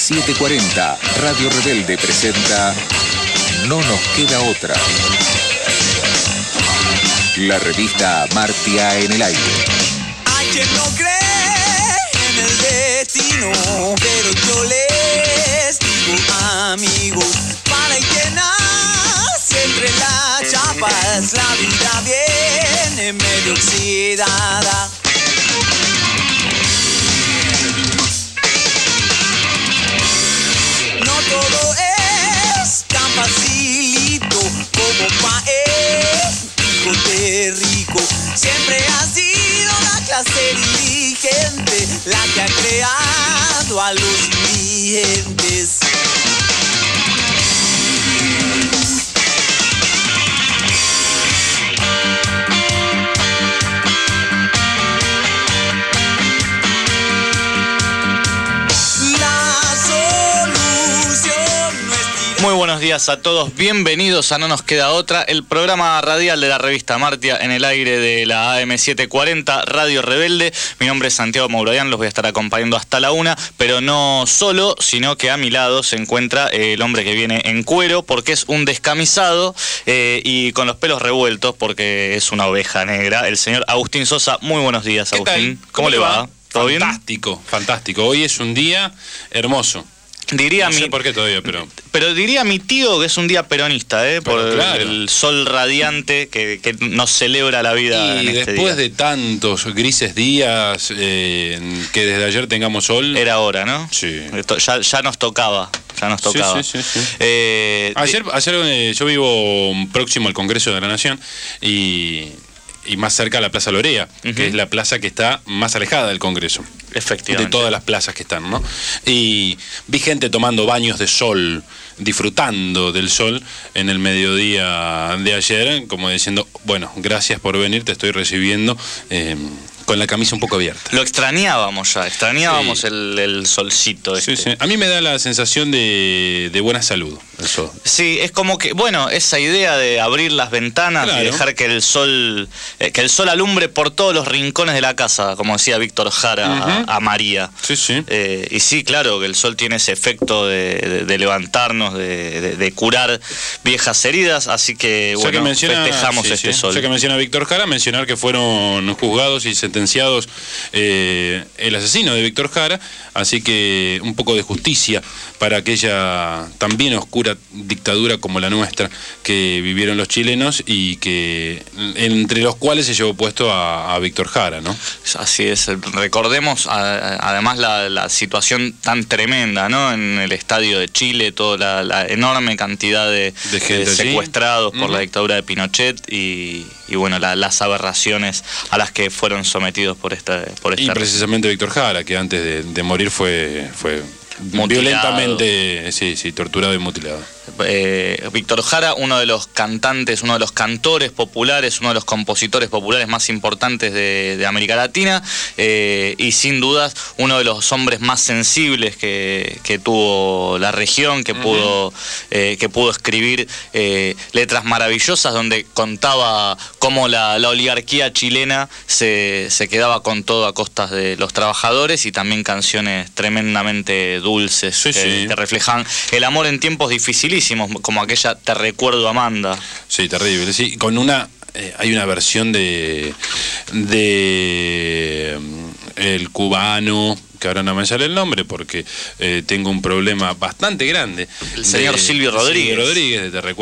AM740, Radio Rebelde presenta No nos queda otra. La revista Martia en el aire. Hay quien no cree en el destino, pero yo les digo, amigos, para el que nace entre las chapas, la vida viene medio oxidada. No todo es tan facilito como hijo de rico. Siempre ha sido la clase dirigente la que ha creado a los indigentes. Muy buenos días a todos, bienvenidos a No nos queda otra, el programa radial de la revista Martia en el aire de la AM740, Radio Rebelde. Mi nombre es Santiago Mauroian, los voy a estar acompañando hasta la 1, pero no solo, sino que a mi lado se encuentra el hombre que viene en cuero, porque es un descamisado y con los pelos revueltos, porque es una oveja negra, el señor Agustín Sosa. Muy buenos días, Agustín. ¿Cómo le va? ¿Todo bien? Fantástico, fantástico. Hoy es un día hermoso. Diría no sé por qué todavía, pero diría mi tío que es un día peronista, por claro, el sol radiante que nos celebra la vida y en este después día. de tantos grises días, que desde ayer tengamos sol. Era hora, ¿no? Sí. Ya nos tocaba. Sí. Ayer yo vivo próximo al Congreso de la Nación y más cerca a la Plaza Lorea, que es la plaza que está más alejada del Congreso. Efectivamente. De todas las plazas que están, ¿no? Y vi gente tomando baños de sol, disfrutando del sol en el mediodía de ayer, como diciendo, bueno, gracias por venir, te estoy recibiendo con la camisa un poco abierta. Lo extrañábamos ya, sí. el solcito este. Sí. A mí me da la sensación de buena salud, eso. Sí, es como que, bueno, esa idea de abrir las ventanas, claro, y dejar que el sol alumbre por todos los rincones de la casa, como decía Víctor Jara a María. Sí. Y sí, claro, que el sol tiene ese efecto de levantarnos, de curar viejas heridas, así que, bueno, festejamos este sol. Ya que menciona Víctor Jara, mencionar que fueron juzgados y sentenciados el asesino de Víctor Jara, así que un poco de justicia para aquella también oscura dictadura como la nuestra que vivieron los chilenos y que entre los cuales se llevó puesto a Víctor Jara, ¿no? Así es, recordemos además la situación tan tremenda, ¿no? En el estadio de Chile, toda la enorme cantidad de gente, secuestrados por la dictadura de Pinochet y bueno, las aberraciones a las que fueron sometidos por esta y precisamente Víctor Jara, que antes de morir fue violentamente torturado y mutilado. Víctor Jara, uno de los cantantes, uno de los cantores populares, uno de los compositores populares más importantes de América Latina, y sin dudas uno de los hombres más sensibles que tuvo la región, que pudo escribir letras maravillosas donde contaba cómo la oligarquía chilena se quedaba con todo a costas de los trabajadores, y también canciones tremendamente dulces que reflejan el amor en tiempos dificilísimos, como aquella Te recuerdo, Amanda. Sí, terrible. Sí, con hay una versión de El Cubano, que ahora no me sale el nombre porque tengo un problema bastante grande. El señor Silvio Rodríguez.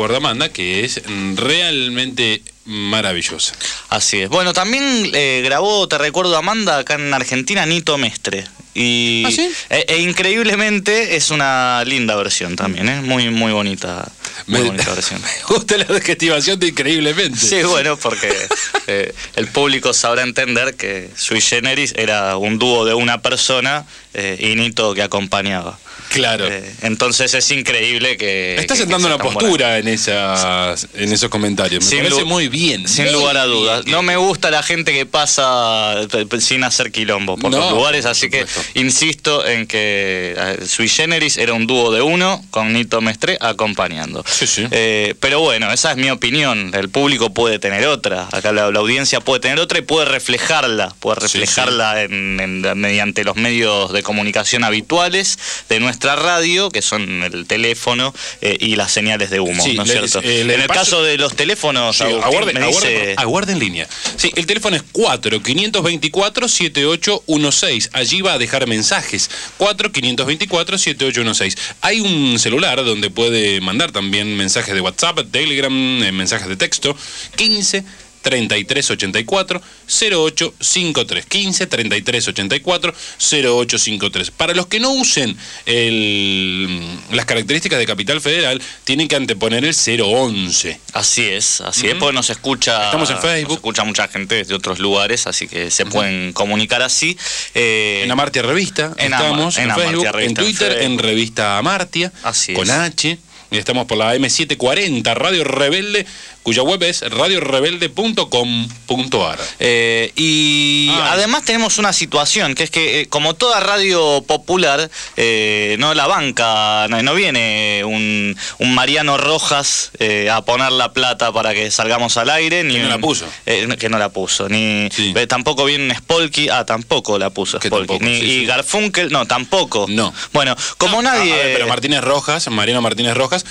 Así es. Bueno, también grabó Te recuerdo, Amanda, acá en Argentina, Nito Mestre. Y ¿sí? Increíblemente es una linda versión también, muy bonita. Muy bonita versión. Me gusta la adjetivación de increíblemente. Sí, bueno, porque el público sabrá entender que Sui Generis era un dúo de una persona y Nito que acompañaba. Claro. Entonces es increíble que... Está sentando una postura en esos comentarios. Me parece muy bien. Sin lugar a dudas. No me gusta la gente que pasa sin hacer quilombo por los lugares, así que insisto en que Sui Generis era un dúo de uno con Nito Mestre acompañando. Sí. Pero bueno, esa es mi opinión. El público puede tener otra. Acá la audiencia puede tener otra y puede reflejarla. Mediante los medios de de comunicación habituales de nuestra radio, que son el teléfono y las señales de humo, Sí, ¿no es cierto? en el caso de los teléfonos, sí, aguarde en línea. Sí, el teléfono es 4-524-7816. Allí va a dejar mensajes. 4-524-7816. Hay un celular donde puede mandar también mensajes de WhatsApp, Telegram, mensajes de texto. 15-33-84-0853. 15-33-84-0853. Para los que no usen las características de Capital Federal, tienen que anteponer el 011. Así es, porque nos escucha. Estamos en Facebook. Nos escucha mucha gente desde otros lugares, así que se pueden comunicar así. En Amartya Revista, estamos en Facebook, en Twitter, en Revista Amartya, así con es. H. Y estamos por la M740, Radio Rebelde, cuya web es radiorebelde.com.ar. Además tenemos una situación, que es que como toda radio popular, no la banca, no viene un Mariano Rojas a poner la plata para que salgamos al aire. Ni que no la puso. Que no la puso. Ni sí. Tampoco viene un Spolky, tampoco la puso Spolky. Tampoco, ni, sí, y sí. Garfunkel, no, tampoco. No. Bueno, como nadie... pero Mariano Martínez Rojas,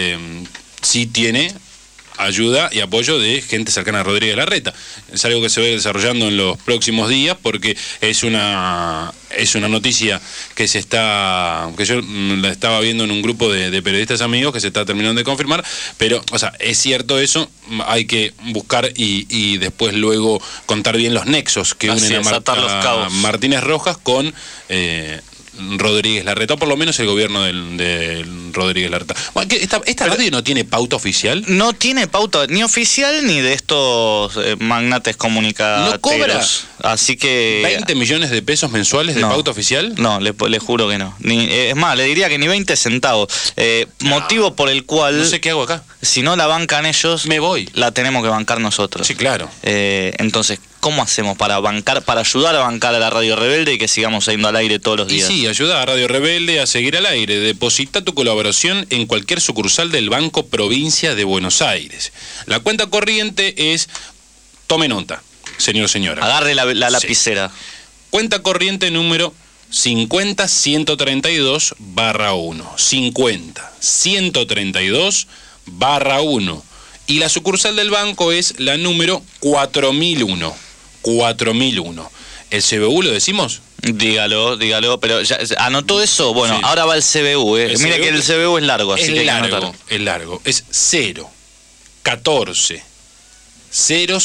sí tiene ayuda y apoyo de gente cercana a Rodríguez Larreta. Es algo que se va a ir desarrollando en los próximos días porque es una noticia que yo la estaba viendo en un grupo de periodistas amigos que se está terminando de confirmar, pero, o sea, es cierto eso, hay que buscar y después luego contar bien los nexos que unen a Martínez Rojas con Rodríguez Larreta, o por lo menos el gobierno de Rodríguez Larreta. Bueno, ¿esta radio no tiene pauta oficial? No tiene pauta ni oficial ni de estos magnates comunicateros. ¿No cobra? Así que... ¿20 millones de pesos mensuales de pauta oficial? No, le juro que no. Es más, le diría que ni 20 centavos. Motivo por el cual... No sé qué hago acá. Si no la bancan ellos... Me voy. La tenemos que bancar nosotros. Sí, claro. Entonces, ¿cómo hacemos para ayudar a bancar a la Radio Rebelde y que sigamos saliendo al aire todos los días? Y sí, ayuda a Radio Rebelde a seguir al aire. Deposita tu colaboración en cualquier sucursal del Banco Provincia de Buenos Aires. La cuenta corriente es... Tome nota, señor o señora. Agarre la lapicera. Cuenta corriente número 50-132-1. 50-132-1. Y la sucursal del banco es la número 4001. 4001. ¿El CBU lo decimos? Dígalo, pero ya, ¿anotó eso? Bueno, sí. Ahora va el CBU. Mira que el CBU es largo, así que hay que anotarlo. Es largo, es 0, 14, 000,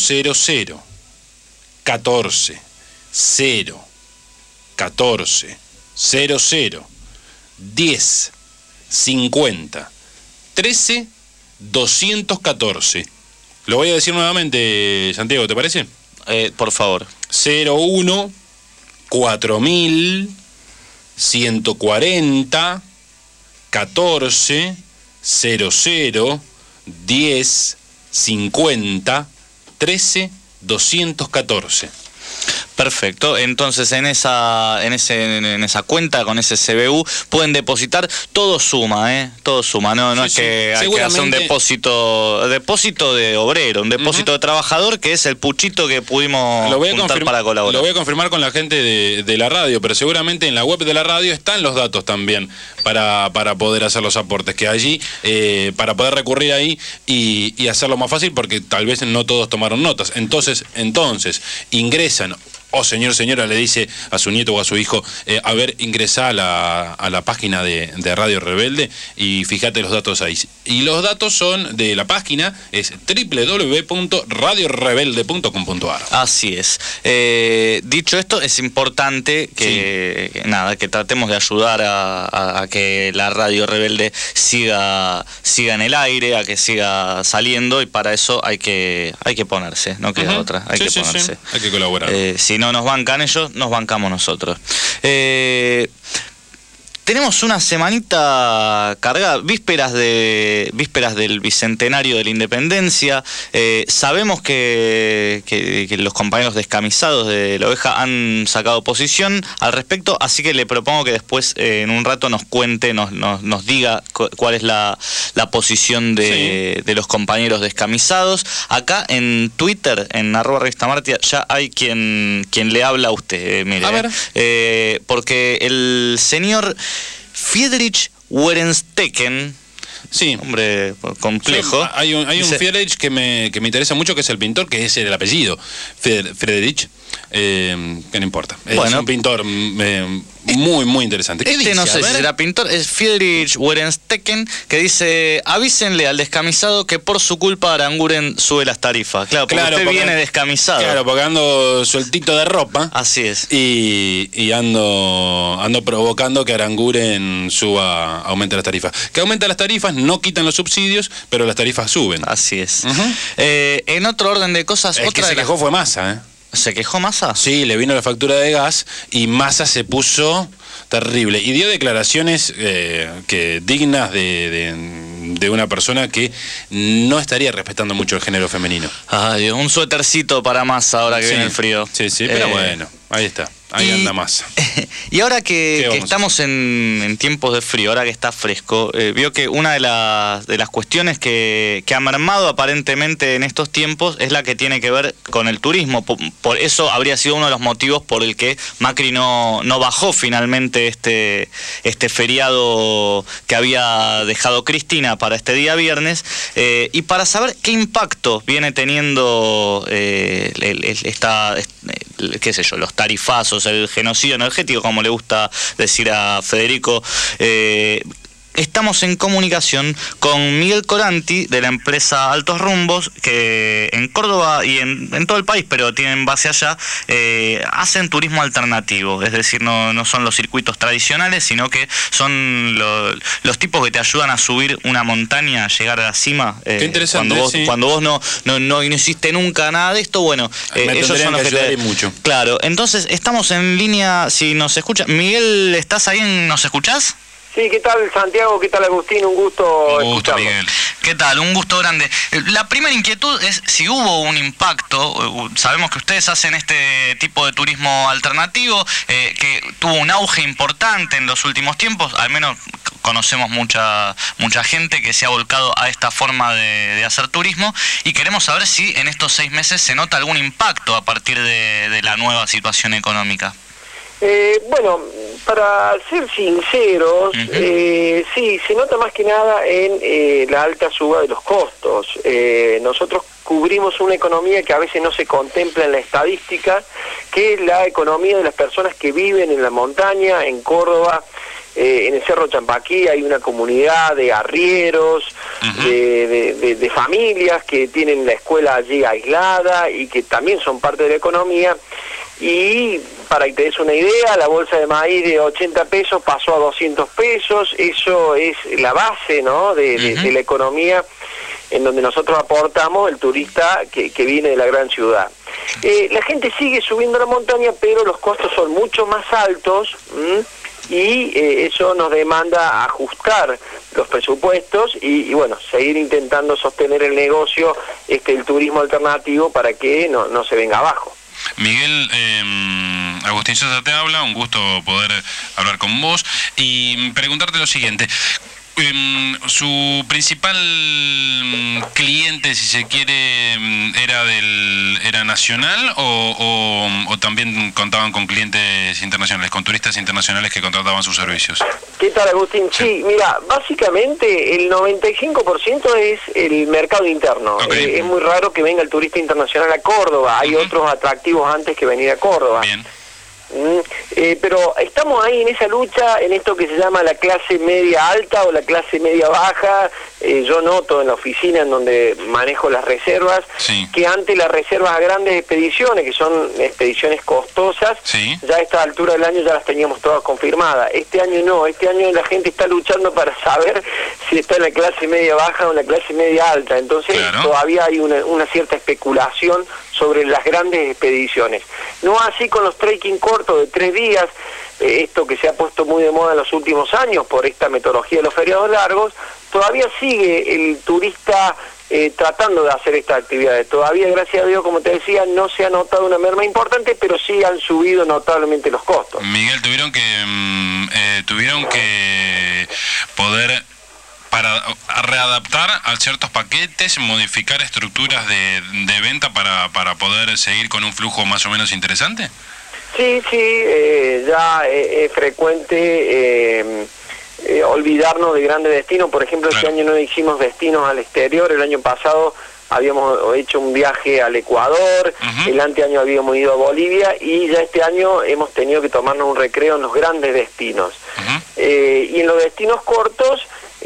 14, 0, 14, 00, 10, 50, 13, 214. Lo voy a decir nuevamente, Santiago, ¿te parece? Por favor. 01 4000 140 14 00 10 50 13 214. Perfecto, entonces en esa cuenta con ese CBU pueden depositar, todo suma, todo suma, no es que hay que hacer un depósito de obrero, un depósito de trabajador, que es el puchito que pudimos juntar para colaborar. Lo voy a confirmar con la gente de la radio, pero seguramente en la web de la radio están los datos también para poder hacer los aportes, que allí, para poder recurrir ahí y hacerlo más fácil, porque tal vez no todos tomaron notas. Entonces ingresan, señora, le dice a su nieto o a su hijo, a ver, ingresá a la página de Radio Rebelde y fíjate los datos ahí. Y los datos son de la página, es www.radiorebelde.com.ar. Así es. Dicho esto, es importante que tratemos de ayudar a que la Radio Rebelde siga en el aire, a que siga saliendo, y para eso hay que ponerse, no queda otra, hay que ponerse. Sí. Hay que colaborar. Si no nos bancan ellos, nos bancamos nosotros. Tenemos una semanita cargada, vísperas del bicentenario de la independencia. Sabemos que los compañeros descamisados de La Oveja han sacado posición al respecto, así que le propongo que después en un rato nos cuente, nos diga cuál es la la posición de los compañeros descamisados. Acá en Twitter, en @revistamartia, ya hay quien le habla a usted, mire. A ver. Porque el señor Friedrich Werenstecken, Sí. hombre complejo. Sí, hay un Friedrich que me interesa mucho, que es el pintor, que es el apellido, Friedrich, que no importa. Es un pintor muy, muy interesante. ¿Qué dice? No sé si será pintor, es Friedrich Werenstecken, que dice: avísenle al descamisado que por su culpa Aranguren sube las tarifas. Claro, porque usted viene descamisado. Claro, porque ando sueltito de ropa. Así es. Y ando provocando que Aranguren aumente las tarifas. Que aumenta las tarifas, no quitan los subsidios, pero las tarifas suben. Así es. En otro orden de cosas, el que se quejó fue Massa, ¿Se quejó Massa? Sí, le vino la factura de gas y Massa se puso terrible y dio declaraciones que dignas de una persona que no estaría respetando mucho el género femenino. Ay, un suétercito para Massa ahora que viene el frío. Sí, pero bueno, ahí está. Ahí anda Massa. Y ahora que estamos en tiempos de frío, ahora que está fresco, vio que una de las cuestiones que ha mermado aparentemente en estos tiempos es la que tiene que ver con el turismo. Por eso habría sido uno de los motivos por el que Macri no bajó finalmente este feriado que había dejado Cristina para este día viernes. Y para saber qué impacto viene teniendo qué sé yo, los tarifazos, el genocidio energético, como le gusta decir a Federico, estamos en comunicación con Miguel Coranti, de la empresa Altos Rumbos, que en Córdoba y en todo el país, pero tienen base allá, hacen turismo alternativo, es decir, no son los circuitos tradicionales, sino que son los tipos que te ayudan a subir una montaña, a llegar a la cima. Qué interesante, cuando vos no hiciste nunca nada de esto, bueno, ellos son los que te... mucho. Claro, entonces estamos en línea, si nos escucha. Miguel, ¿estás ahí? ¿Nos escuchás? Sí, ¿qué tal Santiago? ¿Qué tal Agustín? Un gusto escucharlo. Miguel. ¿Qué tal? Un gusto grande. La primera inquietud es si hubo un impacto. Sabemos que ustedes hacen este tipo de turismo alternativo, que tuvo un auge importante en los últimos tiempos, al menos conocemos mucha gente que se ha volcado a esta forma de hacer turismo, y queremos saber si en estos 6 meses se nota algún impacto a partir de la nueva situación económica. Bueno, para ser sinceros, sí, se nota más que nada en la alta suba de los costos. Nosotros cubrimos una economía que a veces no se contempla en la estadística, que es la economía de las personas que viven en la montaña, en Córdoba. En el Cerro Champaquí hay una comunidad de arrieros, de familias que tienen la escuela allí aislada y que también son parte de la economía. Y para que te des una idea, la bolsa de maíz de 80 pesos pasó a 200 pesos, eso es la base, ¿no?, de la economía en donde nosotros aportamos el turista que viene de la gran ciudad. La gente sigue subiendo la montaña, pero los costos son mucho más altos, y eso nos demanda ajustar los presupuestos y bueno, seguir intentando sostener el negocio, el turismo alternativo, para que no se venga abajo. Miguel, Agustín Sosa te habla, un gusto poder hablar con vos y preguntarte lo siguiente. Su principal cliente, si se quiere, era nacional o también contaban con clientes internacionales, con turistas internacionales que contrataban sus servicios? ¿Qué tal, Agustín? Sí, mira, básicamente el 95% es el mercado interno. Okay. Es muy raro que venga el turista internacional a Córdoba, hay otros atractivos antes que venir a Córdoba. Bien. Pero estamos ahí en esa lucha, en esto que se llama la clase media alta o la clase media baja. Yo noto en la oficina en donde manejo las reservas, que ante las reservas a grandes expediciones, que son expediciones costosas, ya a esta altura del año ya las teníamos todas confirmadas. Este año no, este año la gente está luchando para saber si está en la clase media baja o en la clase media alta. Entonces todavía hay una cierta especulación sobre las grandes expediciones. No así con los trekking cortos de 3 días, esto que se ha puesto muy de moda en los últimos años por esta metodología de los feriados largos. Todavía sigue el turista tratando de hacer estas actividades. Todavía, gracias a Dios, como te decía, no se ha notado una merma importante, pero sí han subido notablemente los costos. Miguel, tuvieron que poder para readaptar a ciertos paquetes, modificar estructuras de venta para poder seguir con un flujo más o menos interesante? Sí, ya es frecuente olvidarnos de grandes destinos. Por ejemplo, Claro. Este año no hicimos destinos al exterior. El año pasado habíamos hecho un viaje al Ecuador, Uh-huh. el anteaño habíamos ido a Bolivia, y ya este año hemos tenido que tomarnos un recreo en los grandes destinos. Uh-huh. Y en los destinos cortos,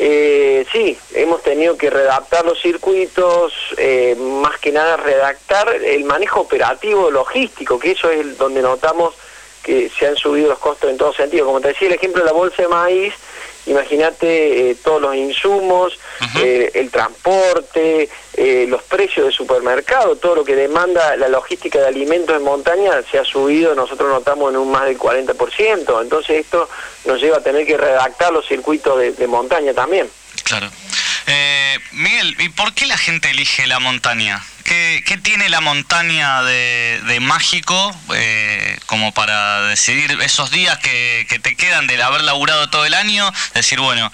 sí, hemos tenido que redactar los circuitos, más que nada redactar el manejo operativo logístico, que eso es donde notamos que se han subido los costos en todo sentido. Como te decía, el ejemplo de la bolsa de maíz, imagínate todos los insumos, Uh-huh. el transporte, los precios de supermercado, todo lo que demanda la logística de alimentos en montaña se ha subido, nosotros notamos en un más del 40%, entonces esto nos lleva a tener que redactar los circuitos de montaña también. Claro. Miguel, ¿y por qué la gente elige la montaña? ¿Qué tiene la montaña de mágico como para decidir esos días que te quedan de haber laburado todo el año? Decir, bueno,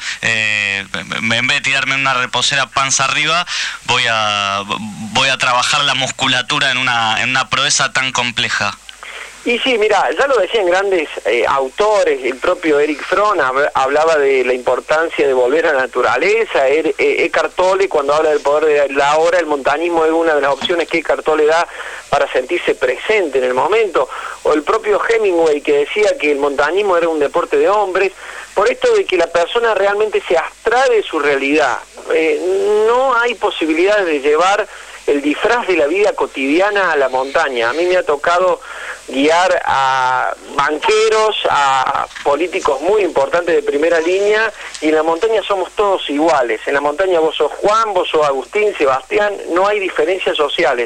en vez de tirarme una reposera panza arriba, voy a trabajar la musculatura en una proeza tan compleja. Y sí, mira, ya lo decían grandes autores, el propio Eric Fromm hablaba de la importancia de volver a la naturaleza. Eckhart Tolle, cuando habla del poder de la hora, el montañismo es una de las opciones que Eckhart Tolle da para sentirse presente en el momento. O el propio Hemingway, que decía que el montañismo era un deporte de hombres, por esto de que la persona realmente se abstrae de su realidad. No hay posibilidades de llevar el disfraz de la vida cotidiana a la montaña. A mí me ha tocado guiar a banqueros, a políticos muy importantes de primera línea, y en la montaña somos todos iguales. En la montaña vos sos Juan, vos sos Agustín, Sebastián, no hay diferencias sociales.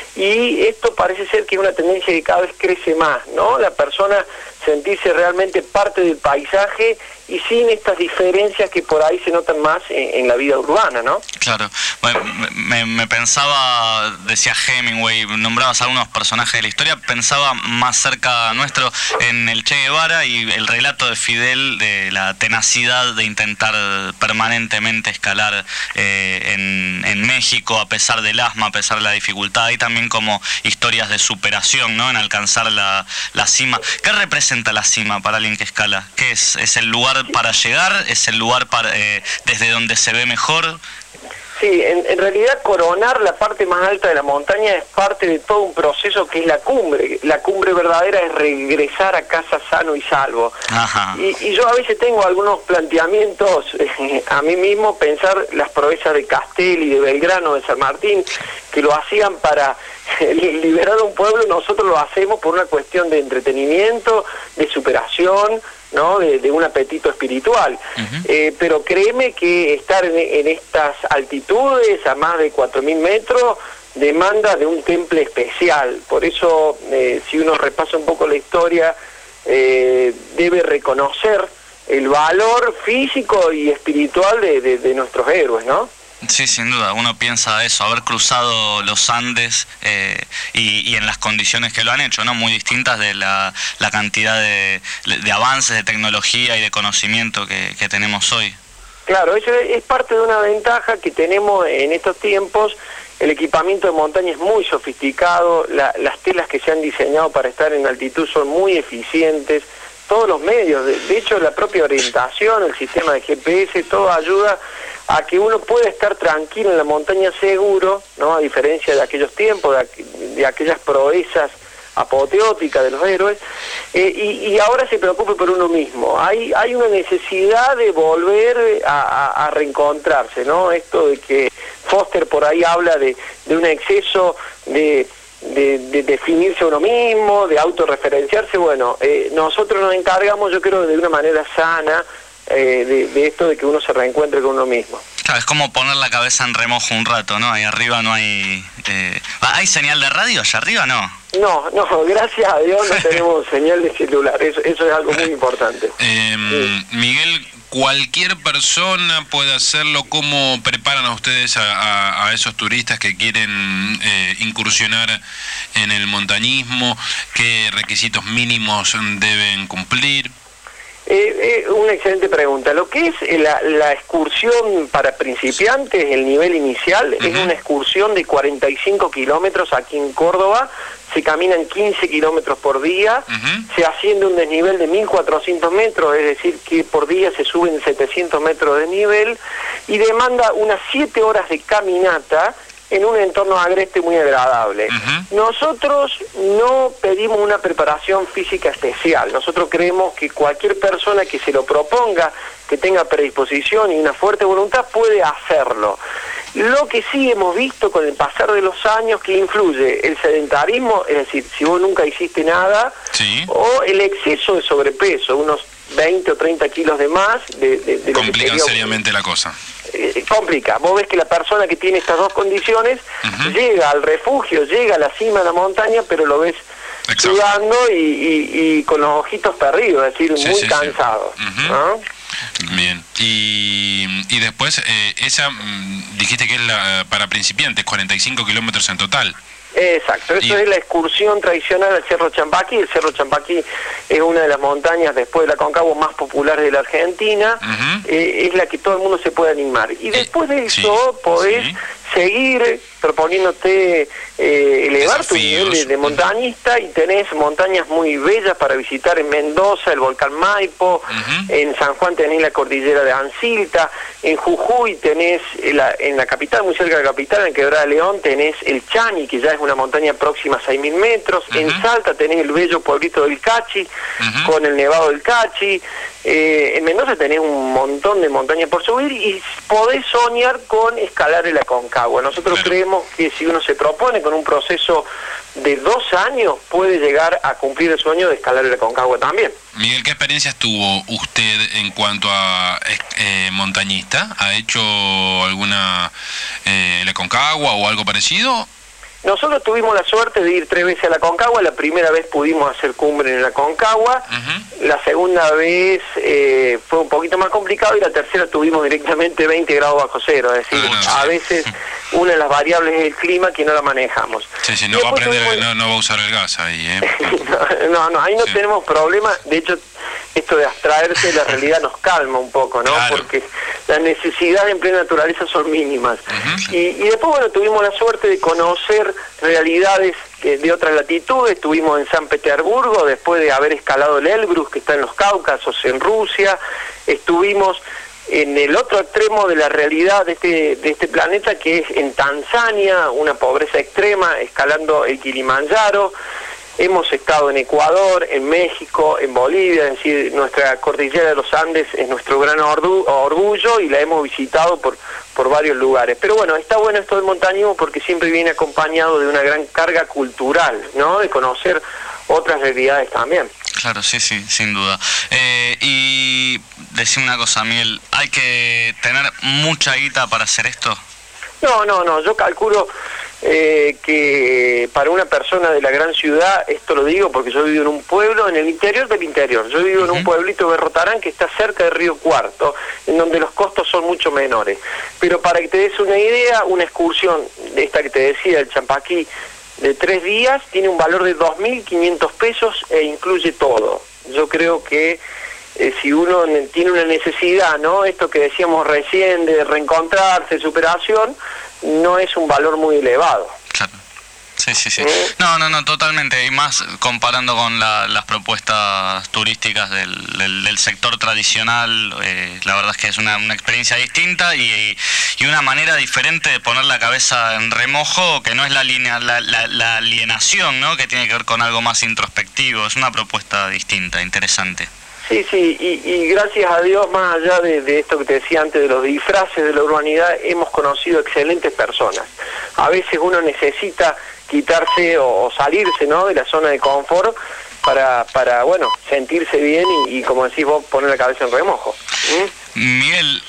Y esto parece ser que es una tendencia que cada vez crece más, ¿no? La persona sentirse realmente parte del paisaje y sin estas diferencias que por ahí se notan más en la vida urbana, ¿no? Claro. Bueno, me pensaba, decía Hemingway, nombrabas algunos personajes de la historia, pensaba más cerca nuestro en el Che Guevara y el relato de Fidel de la tenacidad de intentar permanentemente escalar en México a pesar del asma, a pesar de la dificultad, y también como historias de superación, ¿no? En alcanzar la cima. ¿Qué representa la cima para alguien que escala? ¿Qué es? ¿Es el lugar para llegar? ¿Es el lugar desde donde se ve mejor? Sí, en realidad coronar la parte más alta de la montaña es parte de todo un proceso que es la cumbre. La cumbre verdadera es regresar a casa sano y salvo. Ajá. Y yo a veces tengo algunos planteamientos a mí mismo, pensar las proezas de Castelli, de Belgrano, de San Martín, que lo hacían para liberar a un pueblo. Nosotros lo hacemos por una cuestión de entretenimiento, de superación, ¿no? De un apetito espiritual. Uh-huh. Pero créeme que estar en estas altitudes, a más de 4.000 metros, demanda de un temple especial. Por eso, si uno repasa un poco la historia, debe reconocer el valor físico y espiritual de nuestros héroes, ¿no? Sí, sin duda. Uno piensa eso, haber cruzado los Andes y en las condiciones que lo han hecho, ¿no? Muy distintas de la cantidad de avances de tecnología y de conocimiento que tenemos hoy. Claro, eso es parte de una ventaja que tenemos en estos tiempos. El equipamiento de montaña es muy sofisticado, las telas que se han diseñado para estar en altitud son muy eficientes, todos los medios, de hecho la propia orientación, el sistema de GPS, todo ayuda a que uno pueda estar tranquilo en la montaña seguro, ¿no? A diferencia de aquellos tiempos, de aquellas proezas apoteóticas de los héroes, y ahora se preocupe por uno mismo. Hay una necesidad de volver a reencontrarse, ¿no? Esto de que Foster por ahí habla de un exceso de definirse uno mismo, de autorreferenciarse. Bueno, nosotros nos encargamos, yo creo, de una manera sana, de esto de que uno se reencuentre con uno mismo. Claro, es como poner la cabeza en remojo un rato, ¿no? Ahí arriba no hay... ¿Hay señal de radio allá arriba, no? No, gracias a Dios no tenemos señal de celular, eso es algo muy importante. Sí. Miguel, ¿cualquier persona puede hacerlo? ¿Cómo preparan a ustedes a esos turistas que quieren incursionar en el montañismo? ¿Qué requisitos mínimos deben cumplir? Una excelente pregunta. Lo que es la excursión para principiantes, el nivel inicial, es una excursión de 45 kilómetros aquí en Córdoba. Se caminan 15 kilómetros por día, se asciende un desnivel de 1.400 metros, es decir, que por día se suben 700 metros de nivel, y demanda unas 7 horas de caminata en un entorno agreste muy agradable. Nosotros no pedimos una preparación física especial. Nosotros creemos que cualquier persona que se lo proponga, que tenga predisposición y una fuerte voluntad, puede hacerlo. Lo que sí hemos visto con el pasar de los años que influye el sedentarismo, es decir, si vos nunca hiciste nada, o el exceso de sobrepeso, unos 20 o 30 kilos de más. Complican seriamente la cosa. Complica. Vos ves que la persona que tiene estas dos condiciones llega al refugio, llega a la cima de la montaña, pero lo ves sudando y con los ojitos perdidos, es decir, muy cansado. ¿No? Bien. Y después, esa dijiste que es para principiantes, 45 kilómetros en total. Exacto, eso es la excursión tradicional al Cerro Champaquí. El Cerro Champaquí es una de las montañas, después de la Aconcagua, más populares de la Argentina. Es la que todo el mundo se puede animar. Y después de eso podés seguir proponiéndote elevar tu nivel de montañista, y tenés montañas muy bellas para visitar en Mendoza, el volcán Maipo, en San Juan tenés la cordillera de Ancilta, en Jujuy tenés, en la capital, muy cerca de la capital, en Quebrada de León, tenés el Chani, que ya es una montaña próxima a 6.000 metros, en Salta tenés el bello pueblito del Cachi, con el Nevado del Cachi, en Mendoza tenés un montón de montañas por subir, y podés soñar con escalar el Aconcagua. Nosotros creemos que si uno se propone con un proceso de 2 años, puede llegar a cumplir el sueño de escalar el Aconcagua también. Miguel, ¿qué experiencias tuvo usted en cuanto a montañista? ¿Ha hecho alguna el Aconcagua o algo parecido? Nosotros tuvimos la suerte de ir 3 veces a la Aconcagua. La primera vez pudimos hacer cumbre en la Aconcagua, la segunda vez fue un poquito más complicado, y la tercera tuvimos directamente 20 grados bajo cero, es decir, a veces una de las variables es el clima que no la manejamos. Sí, no va a aprender, no va a usar el gas ahí, no, ahí no tenemos problema. De hecho, esto de abstraerse de la realidad nos calma un poco, ¿no? Porque las necesidades en plena naturaleza son mínimas. Y después, bueno, tuvimos la suerte de conocer realidades de otras latitudes. Estuvimos en San Petersburgo, después de haber escalado el Elbrus, que está en los Cáucasos, en Rusia. Estuvimos en el otro extremo de la realidad de este planeta, que es en Tanzania, una pobreza extrema, escalando el Kilimanjaro. Hemos estado en Ecuador, en México, en Bolivia, es decir, nuestra cordillera de los Andes es nuestro gran orgullo, y la hemos visitado por varios lugares. Pero bueno, está bueno esto del montañismo porque siempre viene acompañado de una gran carga cultural, ¿no? De conocer otras realidades también. Claro, sí, sin duda. Y decime una cosa, Miguel, ¿hay que tener mucha guita para hacer esto? No, yo calculo que para una persona de la gran ciudad, esto lo digo porque yo vivo en un pueblo en el interior del interior, yo vivo en un pueblito de Rotarán que está cerca de Río Cuarto, en donde los costos son mucho menores. Pero para que te des una idea, una excursión de esta que te decía, el Champaquí, de 3 días, tiene un valor de 2.500 pesos e incluye todo. Yo creo que si uno tiene una necesidad, ¿no? Esto que decíamos recién de reencontrarse, superación, no es un valor muy elevado. Claro. Sí. No, totalmente. Y más comparando con las propuestas turísticas del sector tradicional, la verdad es que es una experiencia distinta y una manera diferente de poner la cabeza en remojo, que no es la alienación, ¿no? Que tiene que ver con algo más introspectivo. Es una propuesta distinta, interesante. Sí, y gracias a Dios, más allá de esto que te decía antes de los disfraces de la urbanidad, hemos conocido excelentes personas. A veces uno necesita quitarse o salirse, ¿no?, de la zona de confort para bueno, sentirse bien y como decís vos, poner la cabeza en remojo. Miguel,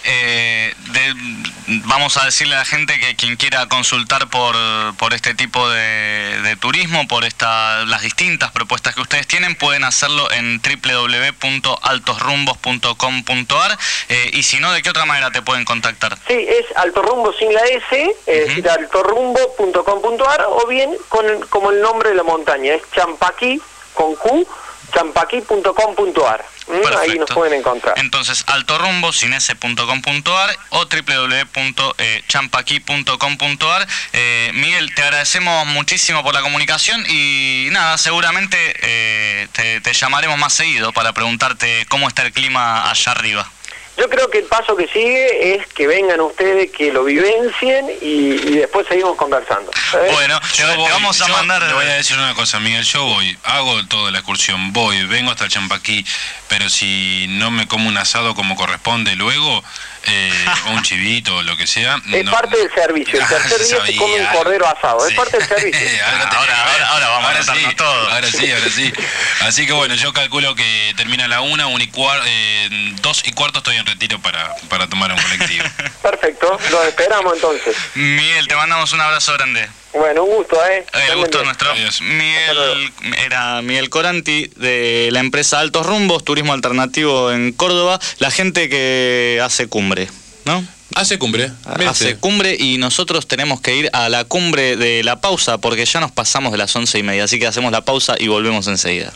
vamos a decirle a la gente que quien quiera consultar por este tipo de turismo, por las distintas propuestas que ustedes tienen, pueden hacerlo en www.altosrumbos.com.ar, y si no, ¿de qué otra manera te pueden contactar? Sí, es altorrumbo sin la S, es decir, altorrumbo.com.ar, o bien como el nombre de la montaña, es Champaquí, con Q, champaquí.com.ar. Ahí nos pueden encontrar. Entonces, altorrumbo.com.ar o www.champaquí.com.ar. Miguel, te agradecemos muchísimo por la comunicación y nada, seguramente te llamaremos más seguido para preguntarte cómo está el clima allá arriba. Yo creo que el paso que sigue es que vengan ustedes, que lo vivencien y después seguimos conversando. Bueno, te vamos a mandar... Te voy a decir una cosa, Miguel, yo voy, hago toda la excursión, vengo hasta el Champaquí, pero si no me como un asado como corresponde luego, o un chivito o lo que sea... Es parte del servicio, el tercer día se come un cordero asado, sí. Es parte del servicio. ahora vamos a contarnos todo. Ahora sí. Así que bueno, yo calculo que termina la 2:15, 2:15 estoy en retiro para tomar un colectivo. Perfecto, los esperamos entonces. Miguel, te mandamos un abrazo grande. Bueno, un gusto, gusto nuestro. Era Miguel Coranti de la empresa Altos Rumbos, turismo alternativo en Córdoba, la gente que hace cumbre, ¿no? Hace cumbre. Hace cumbre y nosotros tenemos que ir a la cumbre de la pausa porque ya nos pasamos de las 11:30, así que hacemos la pausa y volvemos enseguida.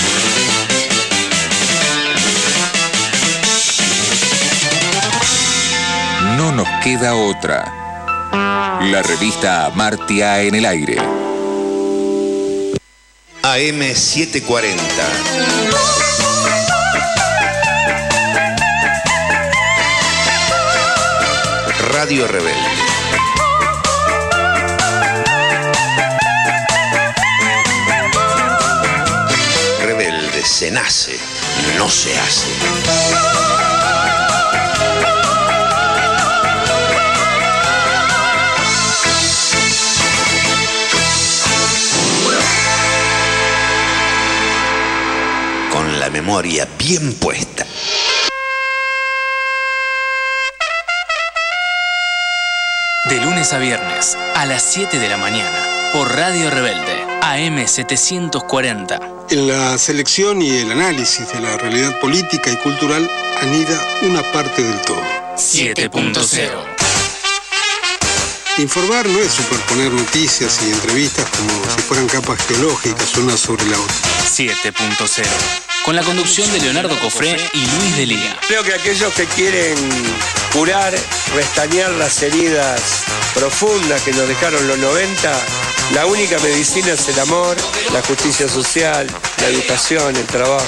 No nos queda otra. La revista Amartya en el aire. AM740. Radio Rebelde. Rebelde se nace, no se hace. Con la memoria bien puesta. De lunes a viernes, a las 7 de la mañana, por Radio Rebelde, AM740. En la selección y el análisis de la realidad política y cultural anida una parte del todo. 7.0. Informar no es superponer noticias y entrevistas como si fueran capas geológicas una sobre la otra. 7.0. Con la conducción de Leonardo Cofré y Luis Delía. Creo que aquellos que quieren curar, restañar las heridas profundas que nos dejaron los 90, la única medicina es el amor, la justicia social, la educación, el trabajo.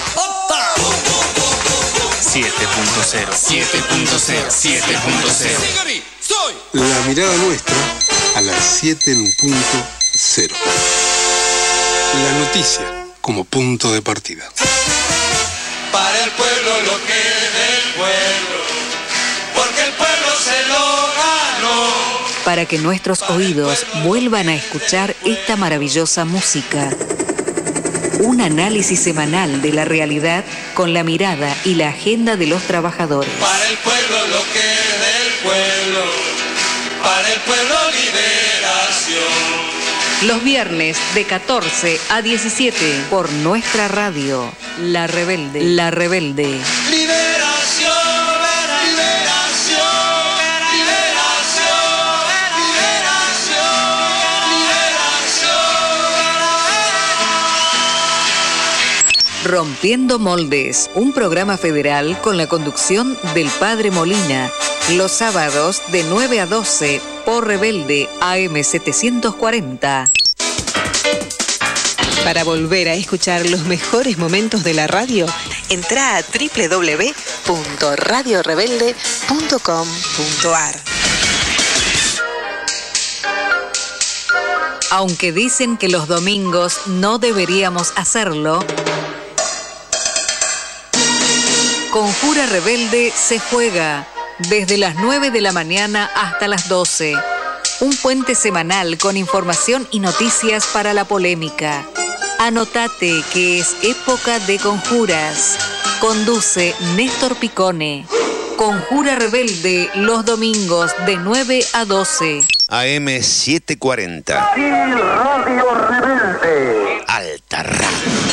7.0. 7.0. 7.0. La mirada nuestra a las 7.0. La noticia como punto de partida. Para el pueblo lo que es del pueblo, porque el pueblo se lo ganó. Para que nuestros oídos vuelvan a escuchar esta maravillosa música. Un análisis semanal de la realidad con la mirada y la agenda de los trabajadores. Para el pueblo lo que es del pueblo, para el pueblo liberación. Los viernes de 14 a 17 por nuestra radio, La Rebelde. La Rebelde. Liberación, liberación, liberación, liberación. Rompiendo Moldes, un programa federal con la conducción del Padre Molina, los sábados de 9 a 12 por Rebelde AM740. Para volver a escuchar los mejores momentos de la radio, entra a www.radiorebelde.com.ar. Aunque dicen que los domingos no deberíamos hacerlo, Conjura Rebelde se juega desde las 9 de la mañana hasta las 12. Un puente semanal con información y noticias para la polémica. Anotate que es época de conjuras. Conduce Néstor Picone. Conjura Rebelde los domingos de 9 a 12. AM740. Sí, Radio Rebelde. Alta Radio.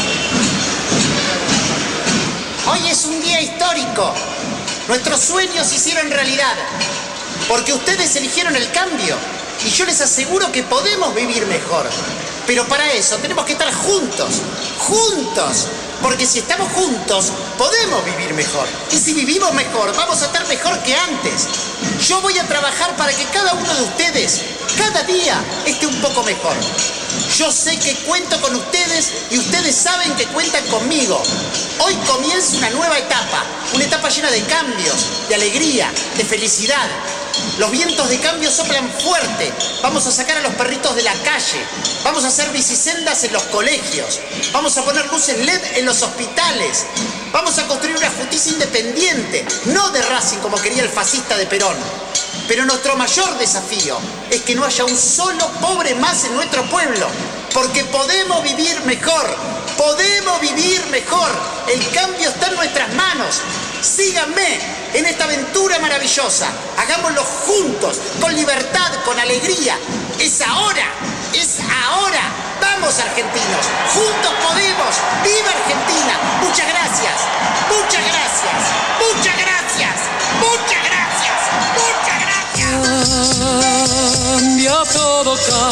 Hoy es un día histórico. Nuestros sueños se hicieron realidad. Porque ustedes eligieron el cambio. Y yo les aseguro que podemos vivir mejor. Pero para eso tenemos que estar juntos. ¡Juntos! Porque si estamos juntos, podemos vivir mejor. Y si vivimos mejor, vamos a estar mejor que antes. Yo voy a trabajar para que cada uno de ustedes, cada día, esté un poco mejor. Yo sé que cuento con ustedes y ustedes saben que cuentan conmigo. Hoy comienza una nueva etapa, una etapa llena de cambios, de alegría, de felicidad. Los vientos de cambio soplan fuerte. Vamos a sacar a los perritos de la calle. Vamos a hacer bicisendas en los colegios. Vamos a poner luces LED en los hospitales. Vamos a construir una justicia independiente, no de Racing como quería el fascista de Perón. Pero nuestro mayor desafío es que no haya un solo pobre más en nuestro pueblo. Porque podemos vivir mejor. Podemos vivir mejor. El cambio está en nuestras manos. Síganme en esta aventura maravillosa. Hagámoslo juntos, con libertad, con alegría. Es ahora, es ahora. Vamos, argentinos, juntos podemos. ¡Viva Argentina! Muchas gracias, muchas gracias, muchas gracias, muchas gracias, muchas gracias. Cambia todo,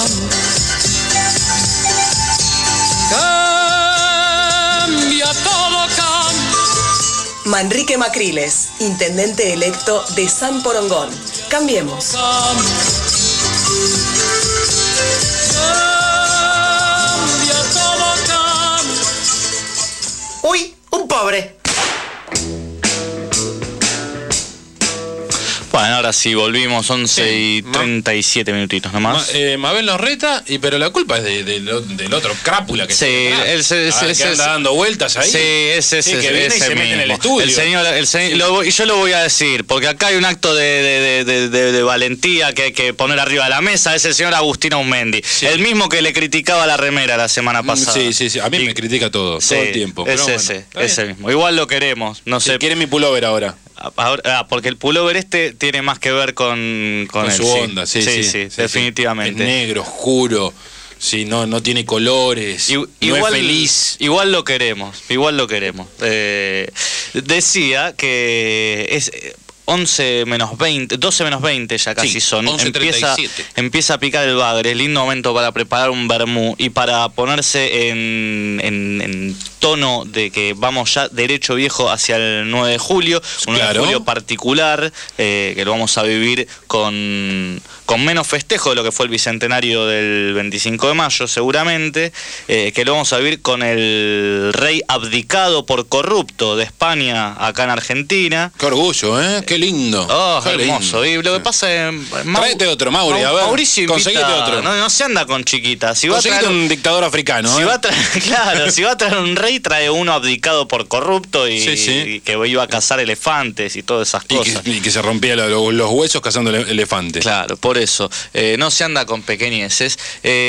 cambia todo, Manrique Macriles, intendente electo de San Porongón. Cambiemos. Uy, un pobre. Bueno, ahora sí, volvimos, 11:37 minutitos nomás. Mabel nos reta, pero la culpa es del otro crápula que sí, que anda dando vueltas ahí. Sí, ese que viene y se mete en el estudio. Y yo lo voy a decir, porque acá hay un acto de valentía que hay que poner arriba de la mesa, es el señor Agustín Aumendi, el mismo que le criticaba la remera la semana pasada. Sí, a mí me critica todo el tiempo. Es ese mismo. Igual lo queremos, no sé. ¿Quiere mi pullover ahora? Porque el pullover tiene más que ver con su onda, sí, definitivamente. Es negro, oscuro, no tiene colores, no es feliz. Igual lo queremos. Decía que es 11 menos 20, 12 menos 20 ya casi son. 11:37. Empieza a picar el bagre, es lindo momento para preparar un vermú y para ponerse en tono de que vamos ya derecho viejo hacia el 9 de julio, un 9 de julio particular, que lo vamos a vivir con menos festejo de lo que fue el bicentenario del 25 de mayo seguramente, que lo vamos a vivir con el rey abdicado por corrupto de España acá en Argentina. Qué orgullo, qué lindo. Qué hermoso. Y lo que pasa es... Tráete otro, Mauri, a ver. Mauricio conseguite otro. No se anda con chiquitas. Si conseguite un dictador africano. Si va a traer un rey, trae uno abdicado por corrupto y que iba a cazar elefantes y todas esas cosas. Y que se rompía los huesos cazando elefantes. Claro, por eso. No se anda con pequeñeces.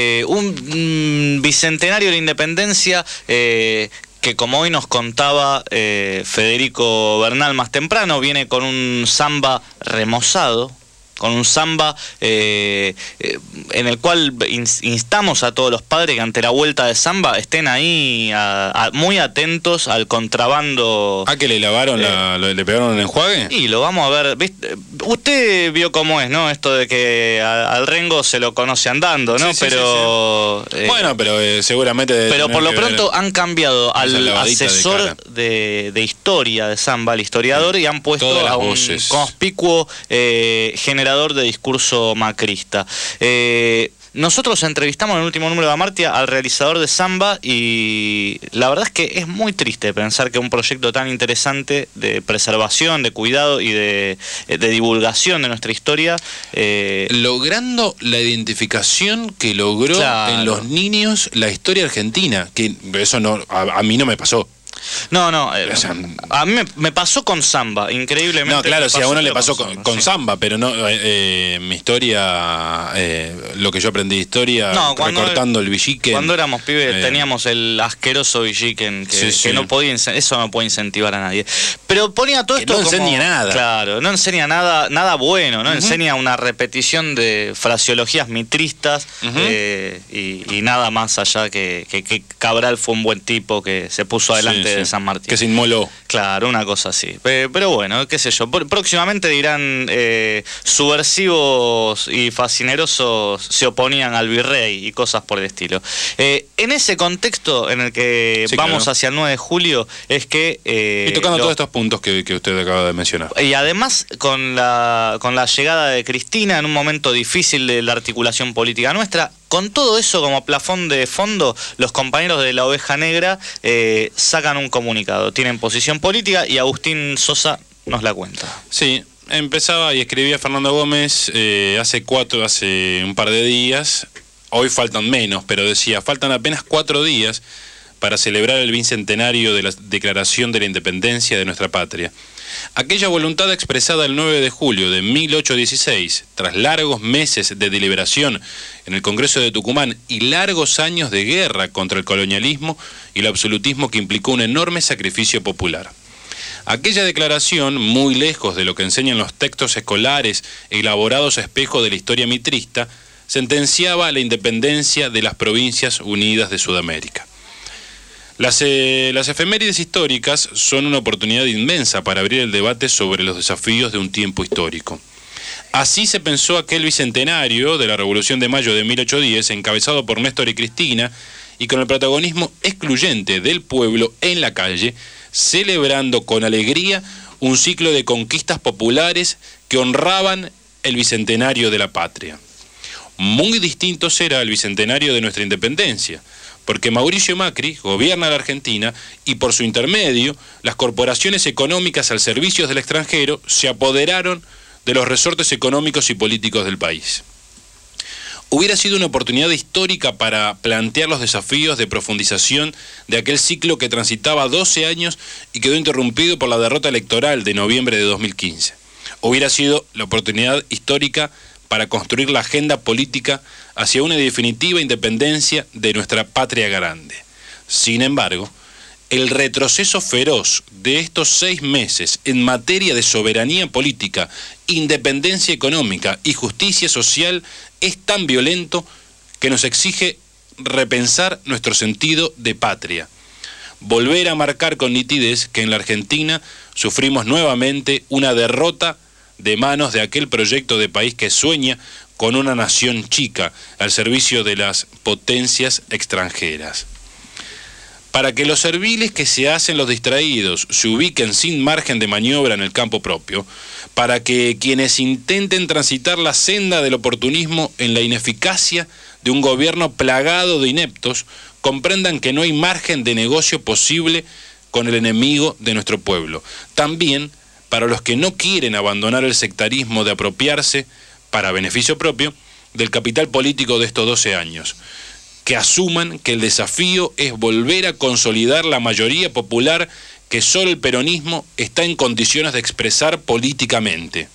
Un bicentenario de la independencia... que como hoy nos contaba Federico Bernal más temprano, viene con un samba remozado, con un samba en el cual instamos a todos los padres que ante la vuelta de samba estén ahí muy atentos al contrabando. ¿Que le lavaron le pegaron un enjuague? Y lo vamos a ver, ¿viste? Usted vio cómo es, ¿no? Esto de que al Rengo se lo conoce andando, ¿no? Sí, pero bueno, pero seguramente... Pero por lo pronto han cambiado al asesor de historia de samba, al historiador, y han puesto a un conspicuo generador de discurso macrista. Nosotros entrevistamos en el último número de Amartya al realizador de samba y la verdad es que es muy triste pensar que un proyecto tan interesante de preservación, de cuidado y de divulgación de nuestra historia... logrando la identificación que logró en los niños la historia argentina, que eso a mí no me pasó. No, a mí me pasó con samba, increíblemente. No, claro, si a uno le pasó con samba, pero no, mi historia, lo que yo aprendí de historia, recortando el villiquen. Cuando éramos pibes teníamos el asqueroso villiquen que no podía, eso no puede incentivar a nadie. Pero ponía todo esto no enseña nada. Claro, no enseña nada bueno, no enseña una repetición de fraseologías mitristas y nada más allá que Cabral fue un buen tipo que se puso adelante de San Martín. Que se inmoló. Claro, una cosa así. Pero bueno, qué sé yo. Próximamente dirán subversivos y fascinerosos se oponían al virrey y cosas por el estilo. En ese contexto en el que vamos hacia el 9 de julio es que... y tocando todos estos puntos que usted acaba de mencionar. Y además con la llegada de Cristina en un momento difícil de la articulación política nuestra, con todo eso como plafón de fondo, los compañeros de la Oveja Negra sacan un comunicado, tienen posición política y Agustín Sosa nos la cuenta. Sí, empezaba y escribía Fernando Gómez hace un par de días, hoy faltan menos, pero decía, faltan apenas 4 días para celebrar el bicentenario de la Declaración de la Independencia de nuestra patria. Aquella voluntad expresada el 9 de julio de 1816, tras largos meses de deliberación en el Congreso de Tucumán y largos años de guerra contra el colonialismo y el absolutismo que implicó un enorme sacrificio popular. Aquella declaración, muy lejos de lo que enseñan los textos escolares elaborados a espejo de la historia mitrista, sentenciaba la independencia de las Provincias Unidas de Sudamérica. Las efemérides históricas son una oportunidad inmensa para abrir el debate sobre los desafíos de un tiempo histórico. Así se pensó aquel bicentenario de la Revolución de Mayo de 1810, encabezado por Néstor y Cristina, y con el protagonismo excluyente del pueblo en la calle, celebrando con alegría un ciclo de conquistas populares que honraban el bicentenario de la patria. Muy distinto será el bicentenario de nuestra independencia, porque Mauricio Macri gobierna la Argentina y por su intermedio las corporaciones económicas al servicio del extranjero se apoderaron de los resortes económicos y políticos del país. Hubiera sido una oportunidad histórica para plantear los desafíos de profundización de aquel ciclo que transitaba 12 años y quedó interrumpido por la derrota electoral de noviembre de 2015. Hubiera sido la oportunidad histórica para construir la agenda política hacia una definitiva independencia de nuestra patria grande. Sin embargo, el retroceso feroz de estos 6 meses en materia de soberanía política, independencia económica y justicia social es tan violento que nos exige repensar nuestro sentido de patria. Volver a marcar con nitidez que en la Argentina sufrimos nuevamente una derrota de manos de aquel proyecto de país que sueña con una nación chica al servicio de las potencias extranjeras. Para que los serviles que se hacen los distraídos se ubiquen sin margen de maniobra en el campo propio, para que quienes intenten transitar la senda del oportunismo en la ineficacia de un gobierno plagado de ineptos, comprendan que no hay margen de negocio posible con el enemigo de nuestro pueblo. También para los que no quieren abandonar el sectarismo de apropiarse, para beneficio propio, del capital político de estos 12 años. Que asuman que el desafío es volver a consolidar la mayoría popular que solo el peronismo está en condiciones de expresar políticamente.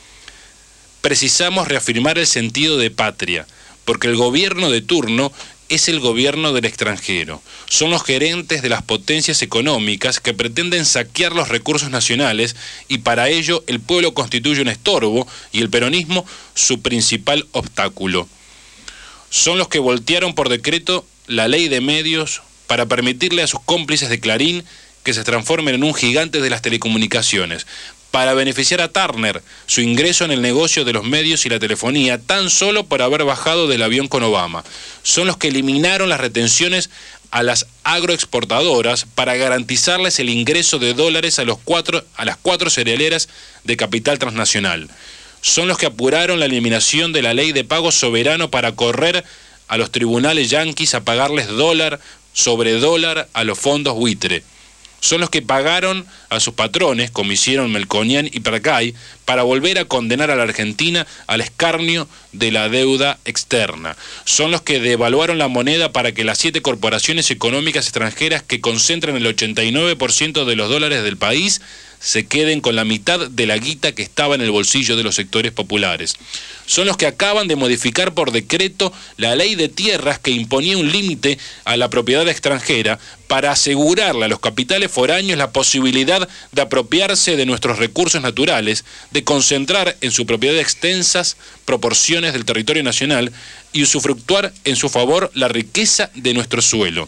Precisamos reafirmar el sentido de patria, porque el gobierno de turno es el gobierno del extranjero. Son los gerentes de las potencias económicas que pretenden saquear los recursos nacionales y para ello el pueblo constituye un estorbo y el peronismo su principal obstáculo. Son los que voltearon por decreto la ley de medios para permitirle a sus cómplices de Clarín que se transformen en un gigante de las telecomunicaciones, para beneficiar a Turner su ingreso en el negocio de los medios y la telefonía tan solo por haber bajado del avión con Obama. Son los que eliminaron las retenciones a las agroexportadoras para garantizarles el ingreso de dólares a las 4 cerealeras de capital transnacional. Son los que apuraron la eliminación de la ley de pago soberano para correr a los tribunales yanquis a pagarles dólar sobre dólar a los fondos buitre. Son los que pagaron a sus patrones, como hicieron Melconian y Percay, para volver a condenar a la Argentina al escarnio de la deuda externa. Son los que devaluaron la moneda para que las 7 corporaciones económicas extranjeras que concentran el 89% de los dólares del país se queden con la mitad de la guita que estaba en el bolsillo de los sectores populares. Son los que acaban de modificar por decreto la ley de tierras que imponía un límite a la propiedad extranjera para asegurarle a los capitales foráneos la posibilidad de apropiarse de nuestros recursos naturales, de concentrar en su propiedad extensas proporciones del territorio nacional y usufructuar en su favor la riqueza de nuestro suelo.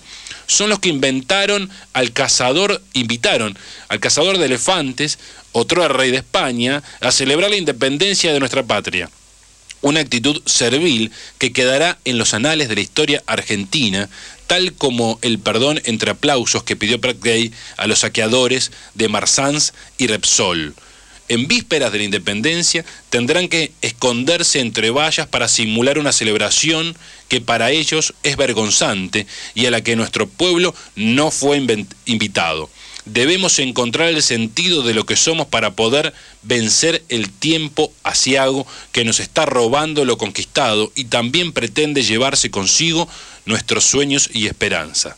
son los que invitaron al cazador de elefantes, otro rey de España, a celebrar la independencia de nuestra patria. Una actitud servil que quedará en los anales de la historia argentina, tal como el perdón entre aplausos que pidió Prat Gay a los saqueadores de Marsans y Repsol. En vísperas de la independencia tendrán que esconderse entre vallas para simular una celebración que para ellos es vergonzante y a la que nuestro pueblo no fue invitado. Debemos encontrar el sentido de lo que somos para poder vencer el tiempo aciago que nos está robando lo conquistado y también pretende llevarse consigo nuestros sueños y esperanza.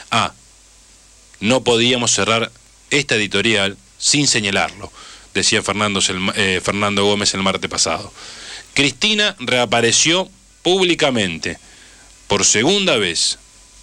No podíamos cerrar esta editorial sin señalarlo, decía Fernando Gómez el martes pasado. Cristina reapareció públicamente, por segunda vez.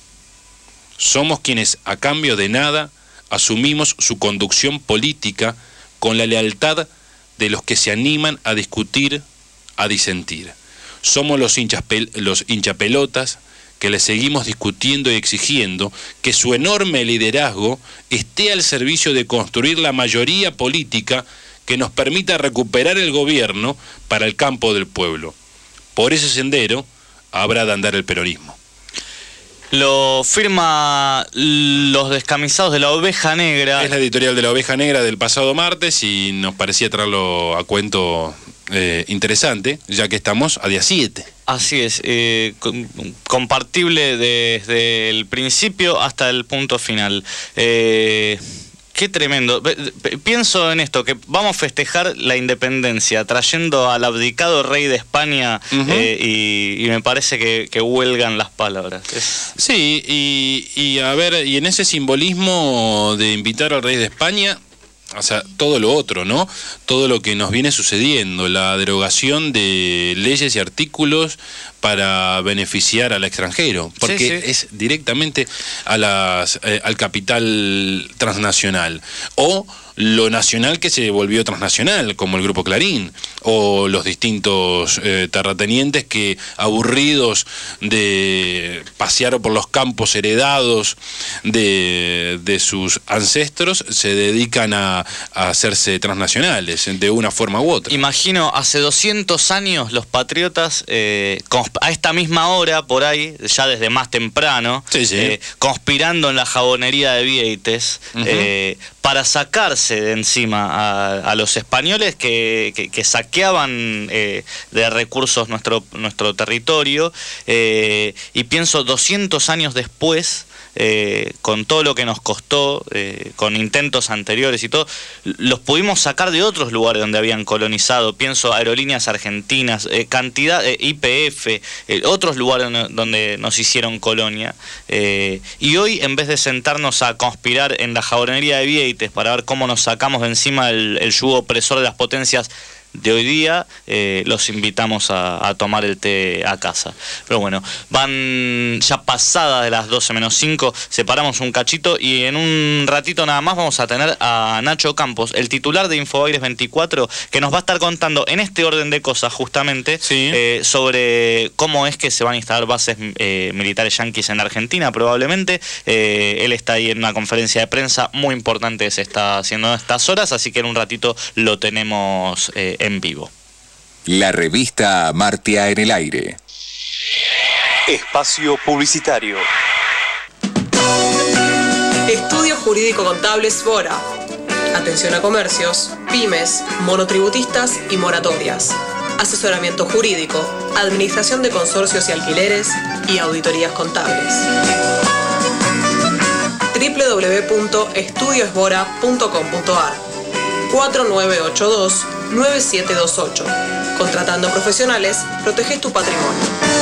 Somos quienes, a cambio de nada, asumimos su conducción política con la lealtad de los que se animan a discutir, a disentir. Somos los hinchapelotas que le seguimos discutiendo y exigiendo que su enorme liderazgo esté al servicio de construir la mayoría política que nos permita recuperar el gobierno para el campo del pueblo. Por ese sendero habrá de andar el peronismo. Lo firma Los Descamisados de la Oveja Negra. Es la editorial de la Oveja Negra del pasado martes y nos parecía traerlo a cuento interesante, ya que estamos a día 7. Así es, compartible desde el principio hasta el punto final. Qué tremendo. Pienso en esto, que vamos a festejar la independencia trayendo al abdicado rey de España, y me parece que huelgan las palabras. Sí, y a ver, y en ese simbolismo de invitar al rey de España, o sea, todo lo otro, ¿no? Todo lo que nos viene sucediendo, la derogación de leyes y artículos para beneficiar al extranjero, porque es directamente al capital transnacional, o lo nacional que se volvió transnacional, como el Grupo Clarín, o los distintos terratenientes que, aburridos de pasear por los campos heredados de sus ancestros, se dedican a hacerse transnacionales de una forma u otra. Imagino, hace 200 años los patriotas, a esta misma hora, por ahí, ya desde más temprano, conspirando en la jabonería de Vieites, para sacarse de encima a los españoles que saqueaban de recursos nuestro territorio, y pienso 200 años después, con todo lo que nos costó, con intentos anteriores y todo, los pudimos sacar de otros lugares donde habían colonizado. Pienso Aerolíneas Argentinas, cantidad, YPF, otros lugares donde nos hicieron colonia, y hoy, en vez de sentarnos a conspirar en la jabonería de Vieites para ver cómo nos sacamos de encima el yugo opresor de las potencias de hoy día, los invitamos a tomar el té a casa. Pero bueno, van ya pasadas de las 12 menos 5, separamos un cachito y en un ratito nada más vamos a tener a Nacho Campos, el titular de Infobaires 24, que nos va a estar contando en este orden de cosas justamente sobre cómo es que se van a instalar bases militares yanquis en Argentina probablemente. Él está ahí en una conferencia de prensa muy importante que se está haciendo en estas horas, así que en un ratito lo tenemos en vivo. La revista Amartya en el aire. Espacio publicitario. Estudio Jurídico Contable Sbora. Atención a comercios, pymes, monotributistas y moratorias. Asesoramiento jurídico, administración de consorcios y alquileres y auditorías contables. www.estudiosbora.com.ar 4982-9728. Contratando profesionales, proteges tu patrimonio.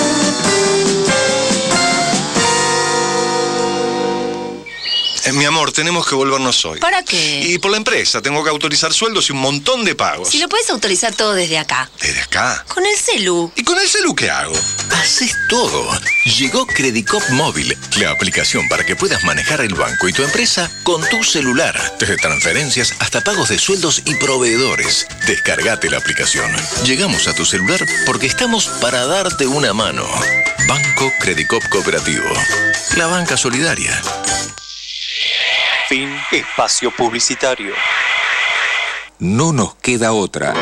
Mi amor, tenemos que volvernos hoy. ¿Para qué? Y por la empresa, tengo que autorizar sueldos y un montón de pagos. Si lo puedes autorizar todo desde acá. ¿Desde acá? Con el celu. ¿Y con el celu qué hago? Haces todo. Llegó Credicop Móvil, la aplicación para que puedas manejar el banco y tu empresa con tu celular. Desde transferencias hasta pagos de sueldos y proveedores. Descargate la aplicación. Llegamos a tu celular porque estamos para darte una mano. Banco Credicop Cooperativo. La banca solidaria. Fin espacio publicitario. No nos queda otra.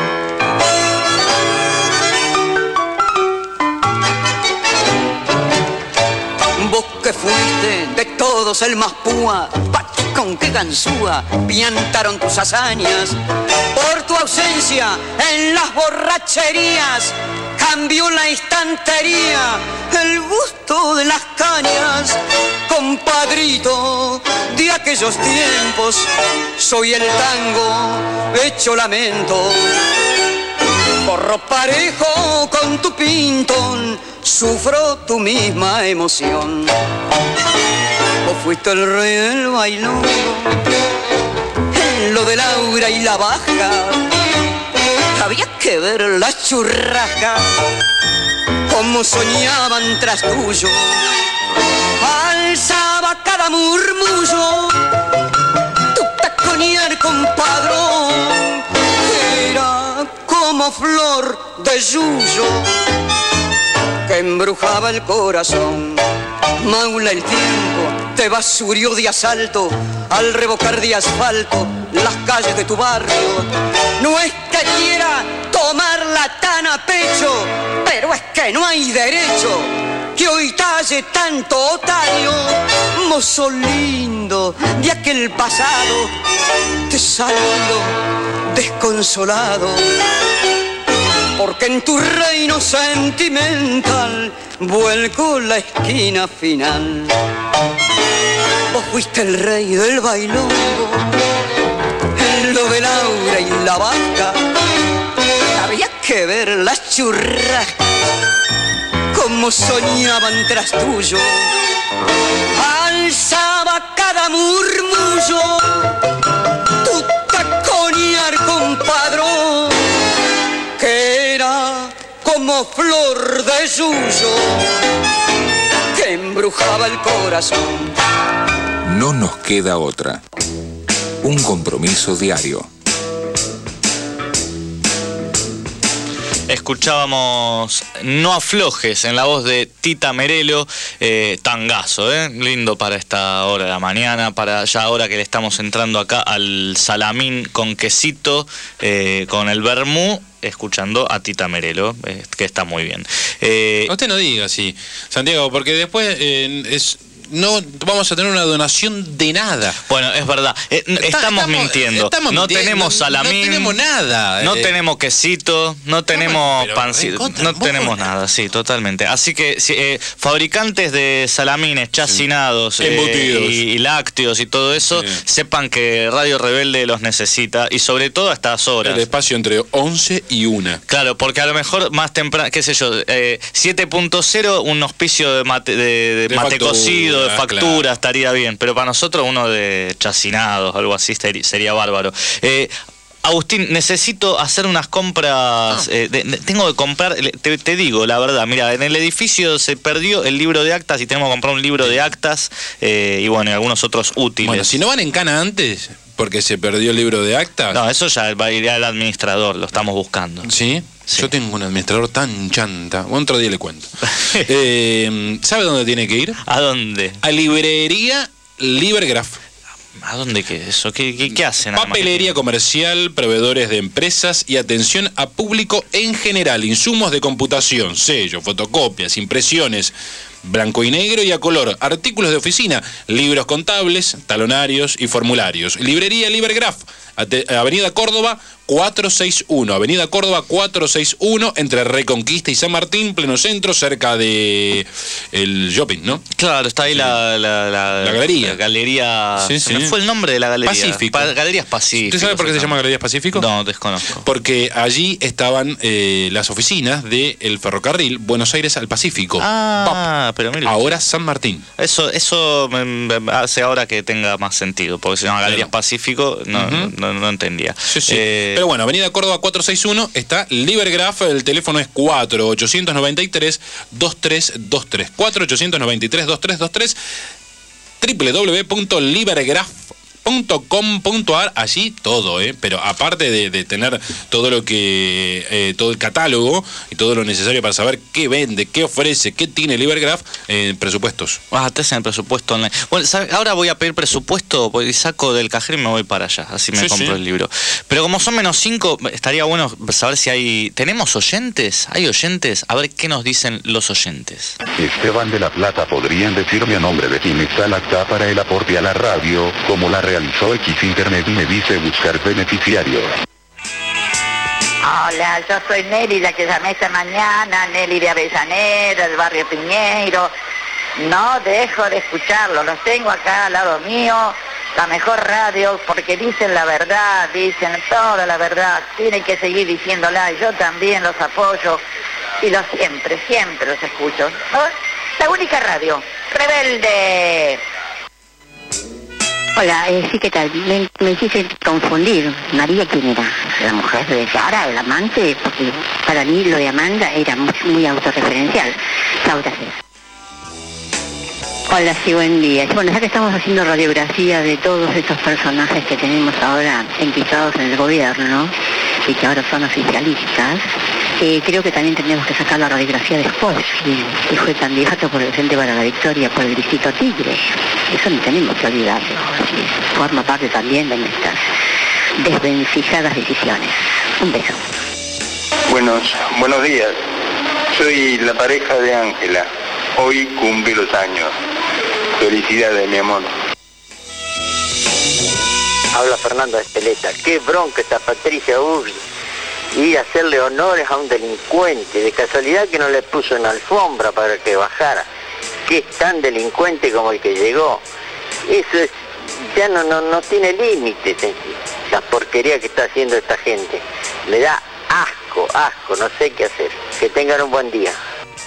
Vos que fuiste de todos el más púa, con qué ganzúa piantaron tus hazañas. Por tu ausencia en las borracherías cambió la estantería, el gusto de las cañas. Compadrito de aquellos tiempos, soy el tango hecho lamento. Corro parejo con tu pintón, sufro tu misma emoción. Vos fuiste el rey del bailongo, en lo de Laura y la Baja había que ver las churrascas, como soñaban tras tuyo. Alzaba cada murmullo tu taconear, compadrón, era como flor de yuyo que embrujaba el corazón. Maula, el tiempo te basurió de asalto al revocar de asfalto las calles de tu barrio. No es que quiera tomarla tan a pecho, pero es que no hay derecho que hoy talle tanto otario. Mozo lindo de aquel pasado, te saludo desconsolado, porque en tu reino sentimental vuelco la esquina final. Vos fuiste el rey del bailongo, en lo de Laura y la Vaca había que ver las churrascas, como soñaban tras tuyo. Alzaba cada murmullo tu taconear, compadrón, que era como flor de yuyo que embrujaba el corazón. No nos queda otra. Un compromiso diario. Escuchábamos No aflojes en la voz de Tita Merelo, tangazo, lindo para esta hora de la mañana, para ya ahora que le estamos entrando acá al salamín con quesito, con el vermú, escuchando a Tita Merelo, que está muy bien. Usted no diga así, Santiago, porque después no vamos a tener una donación de nada. Bueno, es verdad. Estamos mintiendo. No tenemos salamín. No tenemos nada. No tenemos quesito. No tenemos pancito. No tenemos nada, sí, totalmente. Así que fabricantes de salamines, chacinados, y lácteos y todo eso, sepan que Radio Rebelde los necesita, y sobre todo a estas horas. El espacio entre 11 y 1. Claro, porque a lo mejor más temprano, qué sé yo, 7.0, un hospicio de mate cocido, de factura, claro, estaría bien, pero para nosotros uno de chacinados, algo así sería bárbaro. Agustín, necesito hacer unas compras, tengo que comprar, te digo la verdad, mira, en el edificio se perdió el libro de actas y tenemos que comprar un libro de actas, y bueno, y algunos otros útiles. Bueno, si no van en cana antes, porque se perdió el libro de actas. No, eso ya va a ir al administrador, lo estamos buscando. ¿Sí? Sí. Yo tengo un administrador tan chanta. Otro día le cuento. ¿Sabe dónde tiene que ir? ¿A dónde? A librería Libergraf. ¿A dónde qué eso? ¿Qué hacen? Papelería comercial, proveedores de empresas y atención a público en general. Insumos de computación, sellos, fotocopias, impresiones, blanco y negro y a color, artículos de oficina, libros contables, talonarios y formularios. Librería Libergraf, Avenida Córdoba 461, Avenida Córdoba 461, entre Reconquista y San Martín, pleno centro, cerca de el shopping, ¿no? Claro, está ahí la galería. La galería. Sí, se me fue el nombre de la galería. Pacífico. Galerías Pacífico. ¿Usted sabe por qué se llama Galerías Pacífico? No, desconozco. Porque allí estaban las oficinas del ferrocarril Buenos Aires al Pacífico. Pero mira. Ahora San Martín. Eso me hace ahora que tenga más sentido, porque si se llama Galerías Pacífico, no entendía. Sí. Pero bueno, Avenida Córdoba 461 está Libergraf, el teléfono es 4893-2323, 4893-2323, www.libergraf.com. .com.ar, allí todo, pero aparte de tener todo lo que todo el catálogo y todo lo necesario para saber qué vende, qué ofrece, qué tiene Livergraph, presupuestos. Te hacen el presupuesto online. Bueno, ahora voy a pedir presupuesto y saco del cajero y me voy para allá, así me compro el libro. Pero como son -5, estaría bueno saber si hay... ¿Tenemos oyentes? ¿Hay oyentes? A ver qué nos dicen los oyentes. Esteban de la Plata, ¿podrían decirme a nombre de quién está la acta para el aporte a la radio, como la realizó X Internet y me dice buscar beneficiarios? Hola, yo soy Nelly, la que llamé esta mañana, Nelly de Avellaneda, del barrio Piñeiro. No dejo de escucharlo, los tengo acá al lado mío, la mejor radio, porque dicen la verdad, dicen toda la verdad, tienen que seguir diciéndola, yo también los apoyo y siempre los escucho. ¿No? La única radio, Rebelde. Hola, sí, ¿qué tal? Me hiciste confundir. ¿María quién era? ¿La mujer de Sara, el amante? Porque para mí lo de Amanda era muy autorreferencial. Chau, gracias. Hola, sí, buen día. Bueno, ya que estamos haciendo radiografía de todos estos personajes que tenemos ahora enquistados en el gobierno y que ahora son oficialistas, creo que también tenemos que sacar la radiografía de Spolsky, que fue candidato por el Frente para la Victoria por el distrito Tigre. Eso no tenemos que olvidarlo. Así, forma parte también de nuestras desvencijadas decisiones. Un beso. Buenos días. Soy la pareja de Ángela. Hoy cumple los años. Felicidades, mi amor. Habla Fernando Espeleta. Qué bronca está Patricia Urri. Ir a hacerle honores a un delincuente. De casualidad que no le puso una alfombra para que bajara. Que es tan delincuente como el que llegó. Eso es, ya no tiene límites. La porquería que está haciendo esta gente. Me da asco, no sé qué hacer. Que tengan un buen día.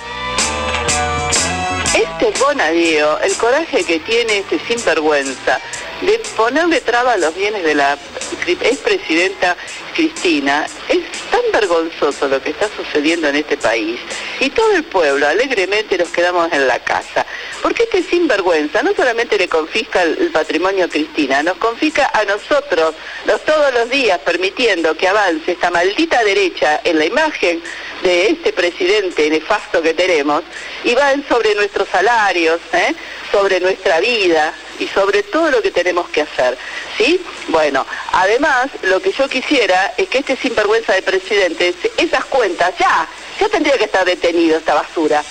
Este Bonadío, el coraje que tiene este sinvergüenza de ponerle traba a los bienes de la expresidenta Cristina, es tan vergonzoso lo que está sucediendo en este país. Y todo el pueblo alegremente nos quedamos en la casa. Porque este sinvergüenza no solamente le confisca el patrimonio a Cristina, nos confisca a nosotros todos los días, permitiendo que avance esta maldita derecha en la imagen de este presidente nefasto que tenemos, y van sobre nuestros salarios, sobre nuestra vida y sobre todo lo que tenemos que hacer, ¿sí? Bueno, además, lo que yo quisiera es que este sinvergüenza de presidente, esas cuentas, ya tendría que estar detenido esta basura.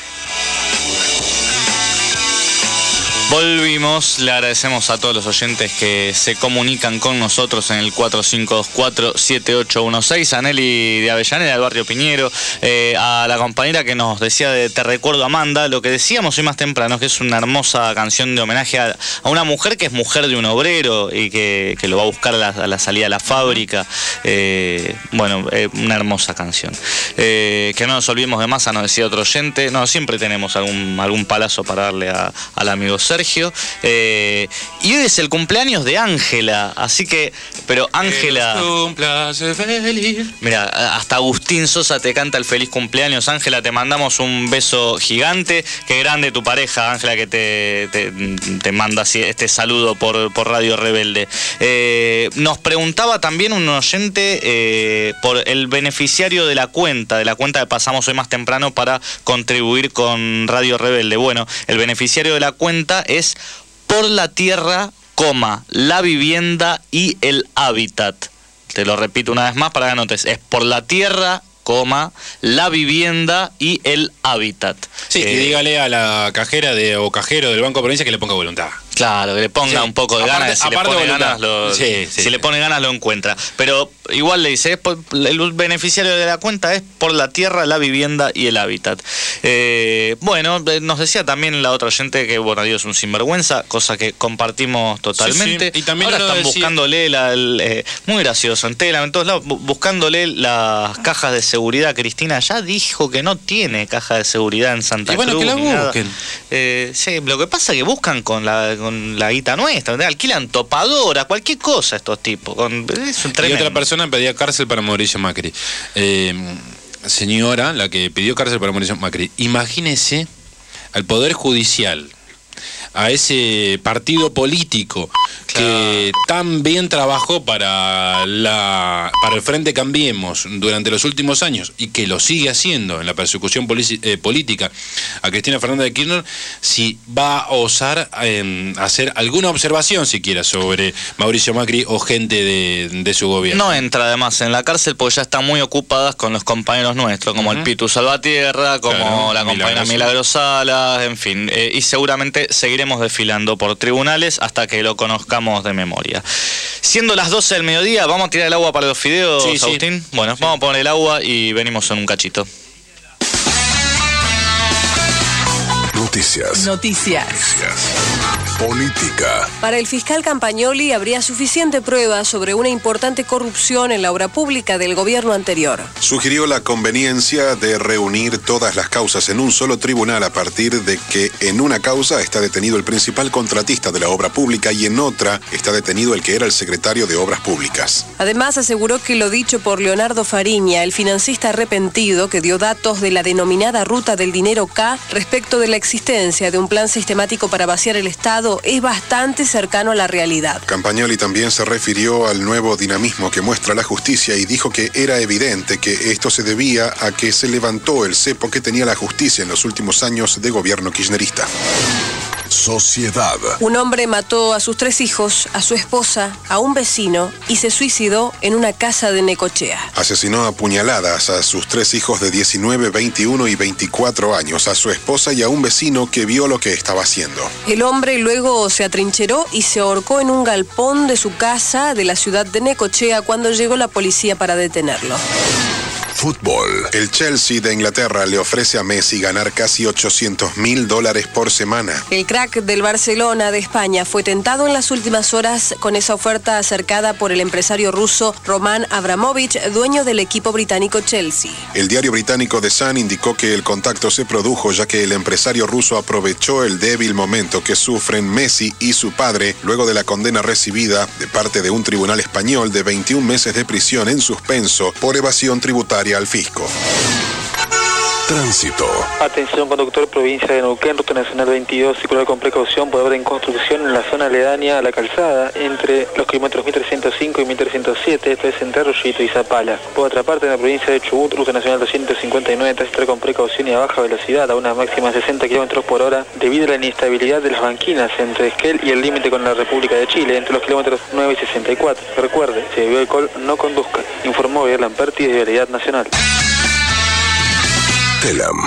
Volvimos, le agradecemos a todos los oyentes que se comunican con nosotros en el 4524-7816, a Nelly de Avellaneda, del barrio Piñero, a la compañera que nos decía de Te recuerdo Amanda, lo que decíamos hoy más temprano, que es una hermosa canción de homenaje a una mujer que es mujer de un obrero y que lo va a buscar a la salida de la fábrica. Una hermosa canción. Que no nos olvidemos de Massa, nos decía otro oyente, siempre tenemos algún palazo para darle al amigo Sergio. Y hoy es el cumpleaños de Ángela, así que, pero Ángela, mira, hasta Agustín Sosa te canta el feliz cumpleaños. Ángela, te mandamos un beso gigante. Qué grande tu pareja, Ángela, que te manda este saludo por Radio Rebelde. Nos preguntaba también un oyente por el beneficiario de la cuenta que pasamos hoy más temprano para contribuir con Radio Rebelde. Bueno, el beneficiario de la cuenta es Por la Tierra, la Vivienda y el Hábitat. Te lo repito una vez más para que anotes. Es Por la Tierra, la Vivienda y el Hábitat. Sí, y dígale a la cajera o cajero del Banco Provincia que le ponga voluntad. Claro, que le ponga un poco de ganas. Si le pone ganas lo encuentra. Pero igual le dice, el beneficiario de la cuenta es Por la Tierra, la Vivienda y el Hábitat. Nos decía también la otra oyente que Bonadío es un sinvergüenza, cosa que compartimos totalmente. Sí. Y también ahora están buscándole muy gracioso, en todos lados, buscándole las cajas de seguridad a Cristina. Ya dijo que no tiene caja de seguridad en Santa Cruz. Que la busquen. Lo que pasa es que buscan con la guita nuestra, alquilan topadora, cualquier cosa estos tipos. Y otra persona pedía cárcel para Mauricio Macri. Señora, la que pidió cárcel para Mauricio Macri, imagínese al Poder Judicial a ese partido político que tan bien trabajó para el Frente Cambiemos durante los últimos años y que lo sigue haciendo en la persecución política a Cristina Fernández de Kirchner, si va a osar hacer alguna observación siquiera sobre Mauricio Macri o gente de su gobierno. No entra además en la cárcel porque ya están muy ocupadas con los compañeros nuestros, como el Pitu Salvatierra, como la compañera Milagros Salas, en fin, y seguramente seguiremos desfilando por tribunales hasta que lo conozcamos de memoria. Siendo las 12 del mediodía, ¿vamos a tirar el agua para los fideos, sí, Agustín? Sí. Bueno, vamos a poner el agua y venimos en un cachito. Noticias. Política. Para el fiscal Campagnoli habría suficiente prueba sobre una importante corrupción en la obra pública del gobierno anterior. Sugirió la conveniencia de reunir todas las causas en un solo tribunal a partir de que en una causa está detenido el principal contratista de la obra pública y en otra está detenido el que era el secretario de Obras Públicas. Además aseguró que lo dicho por Leonardo Fariña, el financista arrepentido que dio datos de la denominada ruta del dinero K respecto de la existencia de un plan sistemático para vaciar el Estado, es bastante cercano a la realidad. Campagnoli también se refirió al nuevo dinamismo que muestra la justicia y dijo que era evidente que esto se debía a que se levantó el cepo que tenía la justicia en los últimos años de gobierno kirchnerista. Sociedad. Un hombre mató a sus 3 hijos, a su esposa, a un vecino y se suicidó en una casa de Necochea. Asesinó a puñaladas a sus 3 hijos de 19, 21 y 24 años, a su esposa y a un vecino que vio lo que estaba haciendo. El hombre luego se atrincheró y se ahorcó en un galpón de su casa de la ciudad de Necochea cuando llegó la policía para detenerlo. Fútbol. El Chelsea de Inglaterra le ofrece a Messi ganar casi $800.000 por semana. El crack del Barcelona de España fue tentado en las últimas horas con esa oferta acercada por el empresario ruso Roman Abramovich, dueño del equipo británico Chelsea. El diario británico The Sun indicó que el contacto se produjo ya que el empresario ruso aprovechó el débil momento que sufren Messi y su padre luego de la condena recibida de parte de un tribunal español de 21 meses de prisión en suspenso por evasión tributaria al fisco. Tránsito. Atención conductor, provincia de Neuquén, ruta nacional 22, circular con precaución por obra en construcción en la zona aledaña a la calzada entre los kilómetros 1305 y 1307, esto es entre Arroyito y Zapala. Por otra parte, en la provincia de Chubut, ruta nacional 259, transitar con precaución y a baja velocidad a una máxima de 60 km por hora debido a la inestabilidad de las banquinas entre Esquel y el límite con la República de Chile entre los kilómetros 9 y 64. Recuerde, si bebió alcohol, no conduzca. Informó Javier Lamperti de Vialidad Nacional. Telam.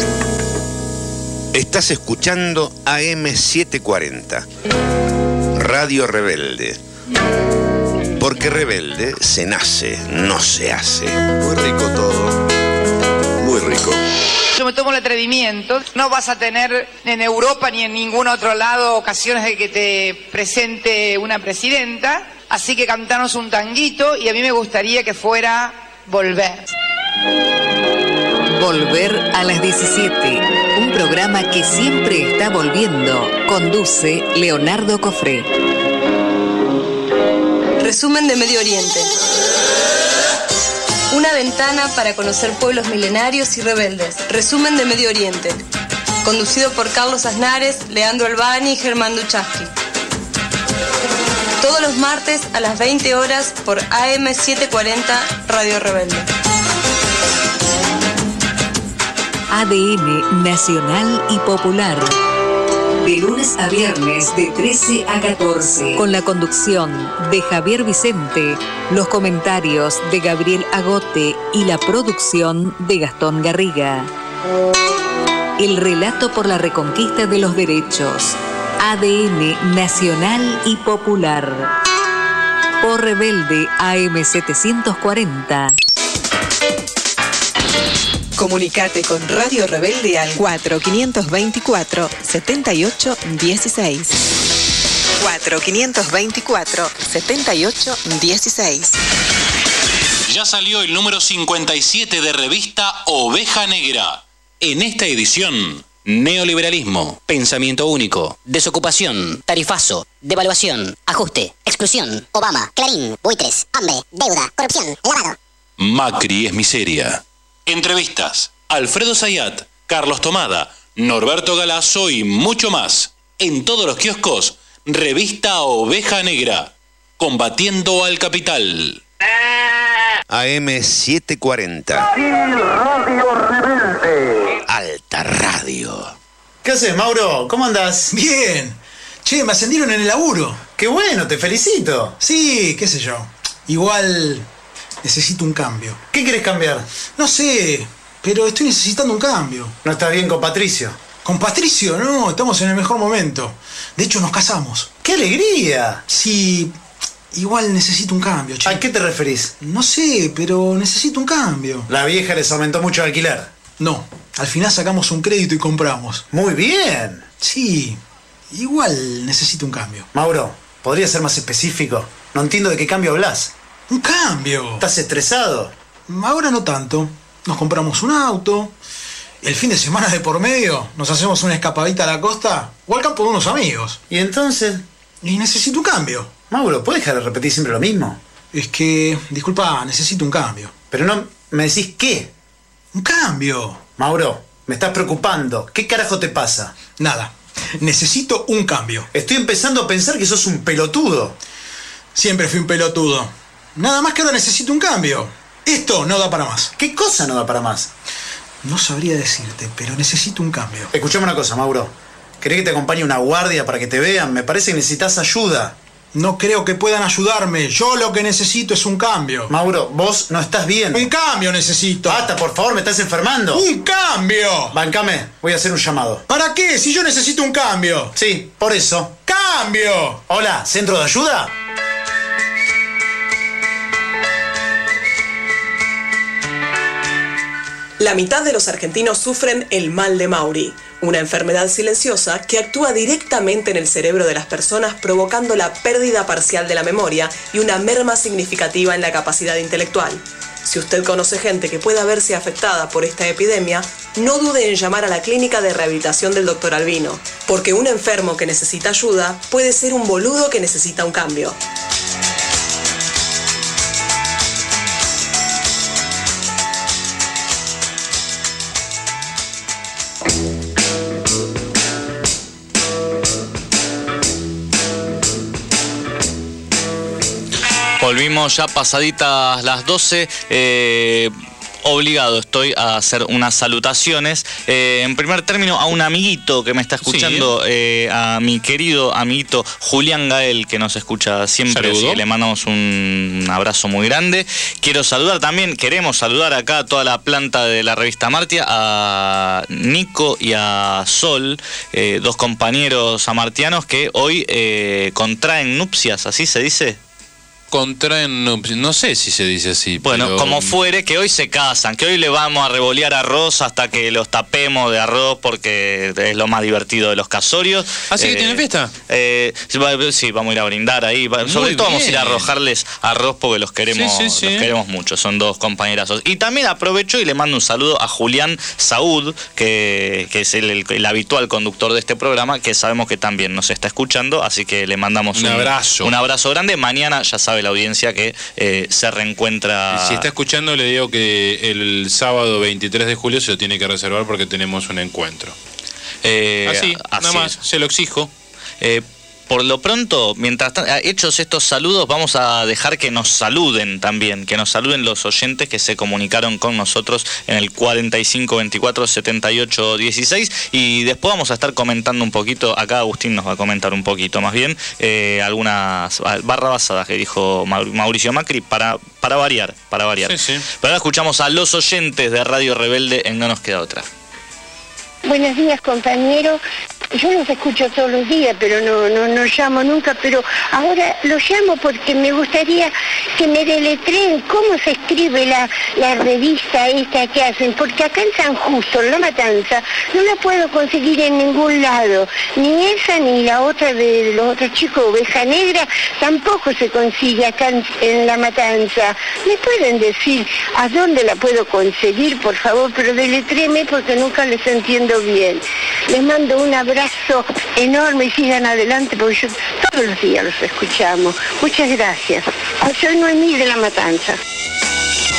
Estás escuchando AM740, Radio Rebelde. Porque rebelde se nace, no se hace. Muy rico todo, muy rico. Yo me tomo el atrevimiento, no vas a tener en Europa ni en ningún otro lado ocasiones de que te presente una presidenta, así que cantanos un tanguito y a mí me gustaría que fuera Volver. Volver a las 17, un programa que siempre está volviendo. Conduce Leonardo Cofré. Resumen de Medio Oriente. Una ventana para conocer pueblos milenarios y rebeldes. Resumen de Medio Oriente. Conducido por Carlos Aznares, Leandro Albani y Germán Duchaski. Todos los martes a las 20 horas por AM740 Radio Rebelde. ADN Nacional y Popular. De lunes a viernes de 13 a 14. Con la conducción de Javier Vicente, los comentarios de Gabriel Agote y la producción de Gastón Garriga. El relato por la reconquista de los derechos. ADN Nacional y Popular. Por Rebelde AM740. Comunicate con Radio Rebelde al 4524-7816. 4524-7816. Ya salió el número 57 de revista Oveja Negra. En esta edición, neoliberalismo, pensamiento único, desocupación, tarifazo, devaluación, ajuste, exclusión, Obama, Clarín, buitres, hambre, deuda, corrupción, lavado. Macri es miseria. Entrevistas, Alfredo Zayat, Carlos Tomada, Norberto Galazo y mucho más. En todos los kioscos, Revista Oveja Negra. Combatiendo al capital. AM 740. Radio Rebelde. Alta Radio. ¿Qué haces, Mauro? ¿Cómo andás? Bien. Che, me ascendieron en el laburo. ¡Qué bueno! ¡Te felicito! Sí, qué sé yo. Igual necesito un cambio. ¿Qué querés cambiar? No sé, pero estoy necesitando un cambio. ¿No estás bien con Patricio? Con Patricio, no, estamos en el mejor momento. De hecho, nos casamos. ¡Qué alegría! Sí, igual necesito un cambio, che. ¿A qué te referís? No sé, pero necesito un cambio. La vieja les aumentó mucho el alquiler. No, al final sacamos un crédito y compramos. Muy bien. Sí, igual necesito un cambio. Mauro, ¿podrías ser más específico? No entiendo de qué cambio hablas. ¡Un cambio! ¿Estás estresado? Ahora no tanto. Nos compramos un auto. El fin de semana de por medio nos hacemos una escapadita a la costa o al campo de unos amigos. ¿Y entonces? Y necesito un cambio. Mauro, ¿puedes dejar de repetir siempre lo mismo? Es que, disculpa, necesito un cambio. Pero no me decís qué. Un cambio. Mauro, me estás preocupando. ¿Qué carajo te pasa? Nada. Necesito un cambio. Estoy empezando a pensar que sos un pelotudo. Siempre fui un pelotudo. Nada más que ahora necesito un cambio. Esto no da para más. ¿Qué cosa no da para más? No sabría decirte, pero necesito un cambio. Escuchame una cosa, Mauro. ¿Querés que te acompañe una guardia para que te vean? Me parece que necesitas ayuda. No creo que puedan ayudarme. Yo lo que necesito es un cambio. Mauro, vos no estás bien. Un cambio necesito. Basta, por favor, me estás enfermando. ¡Un cambio! Bancame, voy a hacer un llamado. ¿Para qué? Si yo necesito un cambio. Sí, por eso. ¡Cambio! Hola, ¿centro de ayuda? La mitad de los argentinos sufren el mal de Mauri, una enfermedad silenciosa que actúa directamente en el cerebro de las personas, provocando la pérdida parcial de la memoria y una merma significativa en la capacidad intelectual. Si usted conoce gente que pueda verse afectada por esta epidemia, no dude en llamar a la clínica de rehabilitación del Dr. Albino, porque un enfermo que necesita ayuda puede ser un boludo que necesita un cambio. Volvimos ya pasaditas las 12. Obligado estoy a hacer unas salutaciones. En primer término, a un amiguito que me está escuchando, sí. A mi querido amiguito Julián Gael, que nos escucha siempre. Sí, le mandamos un abrazo muy grande. Queremos saludar acá a toda la planta de la revista Amartya, a Nico y a Sol, dos compañeros amartianos que hoy contraen nupcias, ¿así se dice? Contraen, no sé si se dice así. Bueno, pero como fuere, que hoy se casan, que hoy le vamos a revolear arroz hasta que los tapemos de arroz porque es lo más divertido de los casorios. ¿Así que tienen fiesta? Sí, vamos a ir a brindar ahí. Sobre todo vamos a ir a arrojarles arroz porque los queremos, los queremos mucho. Son dos compañerazos. Y también aprovecho y le mando un saludo a Julián Saúd, que es el habitual conductor de este programa, que sabemos que también nos está escuchando, así que le mandamos un abrazo grande. Mañana ya sabe la audiencia que se reencuentra. Si está escuchando, le digo que el sábado 23 de julio se lo tiene que reservar porque tenemos un encuentro. Así nada más, se lo exijo. Por lo pronto, mientras hechos estos saludos, vamos a dejar que nos saluden también, que nos saluden los oyentes que se comunicaron con nosotros en el 45 24 78 16, y después vamos a estar comentando un poquito, acá Agustín nos va a comentar un poquito más bien, algunas barrabasadas que dijo Mauricio Macri para variar. Sí, sí. Pero ahora escuchamos a los oyentes de Radio Rebelde en No Nos Queda Otra. Buenos días, compañero. Yo los escucho todos los días, pero no llamo nunca, pero ahora los llamo porque me gustaría que me deletreen cómo se escribe la revista esta que hacen, porque acá en San Justo, en La Matanza, no la puedo conseguir en ningún lado, ni esa ni la otra de los otros chicos, Oveja Negra, tampoco se consigue acá en La Matanza. ¿Me pueden decir a dónde la puedo conseguir, por favor? Pero deletréme porque nunca les entiendo bien. Les mando un abrazo enorme y sigan adelante porque yo todos los días los escuchamos. Muchas gracias. Soy Noemí de La Matanza.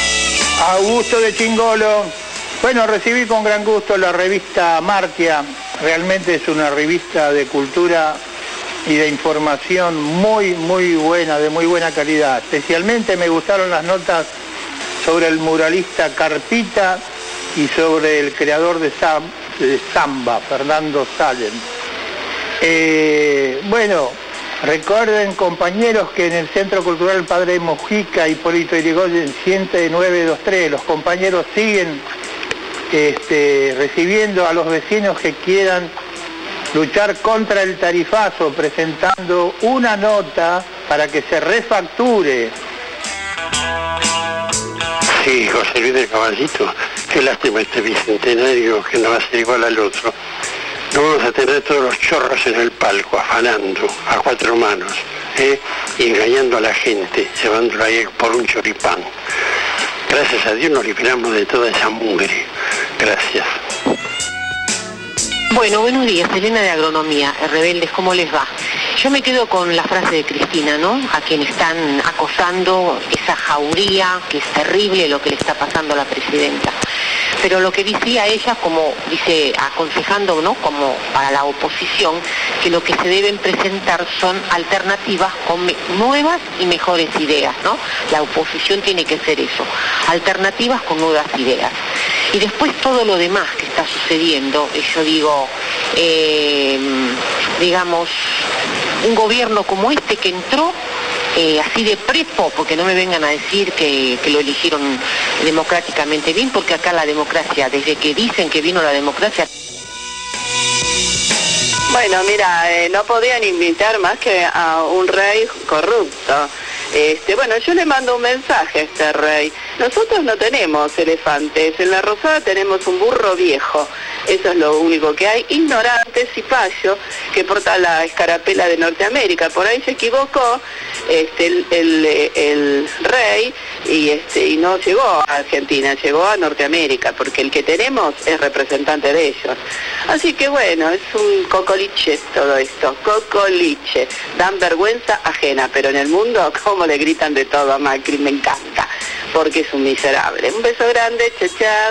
Augusto de Chingolo. Bueno, recibí con gran gusto la revista Amartya realmente es una revista de cultura y de información muy buena, de muy buena calidad. Especialmente me gustaron las notas sobre el muralista Carpita y sobre el creador de Samba, Fernando Salem. Bueno, recuerden, compañeros, que en el Centro Cultural Padre Mojica, Hipólito Yrigoyen 10923, los compañeros siguen recibiendo a los vecinos que quieran luchar contra el tarifazo, presentando una nota para que se refacture. Sí, José Luis del Caballito, qué lástima este bicentenario que no va a ser igual al otro. No vamos a tener todos los chorros en el palco, afanando a cuatro manos, y engañando a la gente, llevándola ahí por un choripán. Gracias a Dios nos libramos de toda esa mugre. Gracias. Bueno, buenos días, Elena de Agronomía, Rebeldes, ¿cómo les va? Yo me quedo con la frase de Cristina, ¿no? A quien están acosando esa jauría, que es terrible lo que le está pasando a la presidenta. Pero lo que decía ella, como dice, aconsejando, ¿no?, como para la oposición, que lo que se deben presentar son alternativas con nuevas y mejores ideas, ¿no? La oposición tiene que ser eso, alternativas con nuevas ideas. Y después todo lo demás que está sucediendo, yo digo, digamos, un gobierno como este que entró así de prepo, porque no me vengan a decir que lo eligieron democráticamente bien, porque acá la democracia, desde que dicen que vino la democracia... Bueno, mira, no podían invitar más que a un rey corrupto. Bueno, yo le mando un mensaje a este rey. Nosotros no tenemos elefantes, en la Rosada tenemos un burro viejo. Eso es lo único que hay, ignorantes y payo que porta la escarapela de Norteamérica. Por ahí se equivocó el rey y no llegó a Argentina, llegó a Norteamérica, porque el que tenemos es representante de ellos. Así que bueno, es un cocoliche todo esto, cocoliche. Dan vergüenza ajena, pero en el mundo, ¿cómo le gritan de todo a Macri? Me encanta, porque es un miserable. Un beso grande, chao, chao.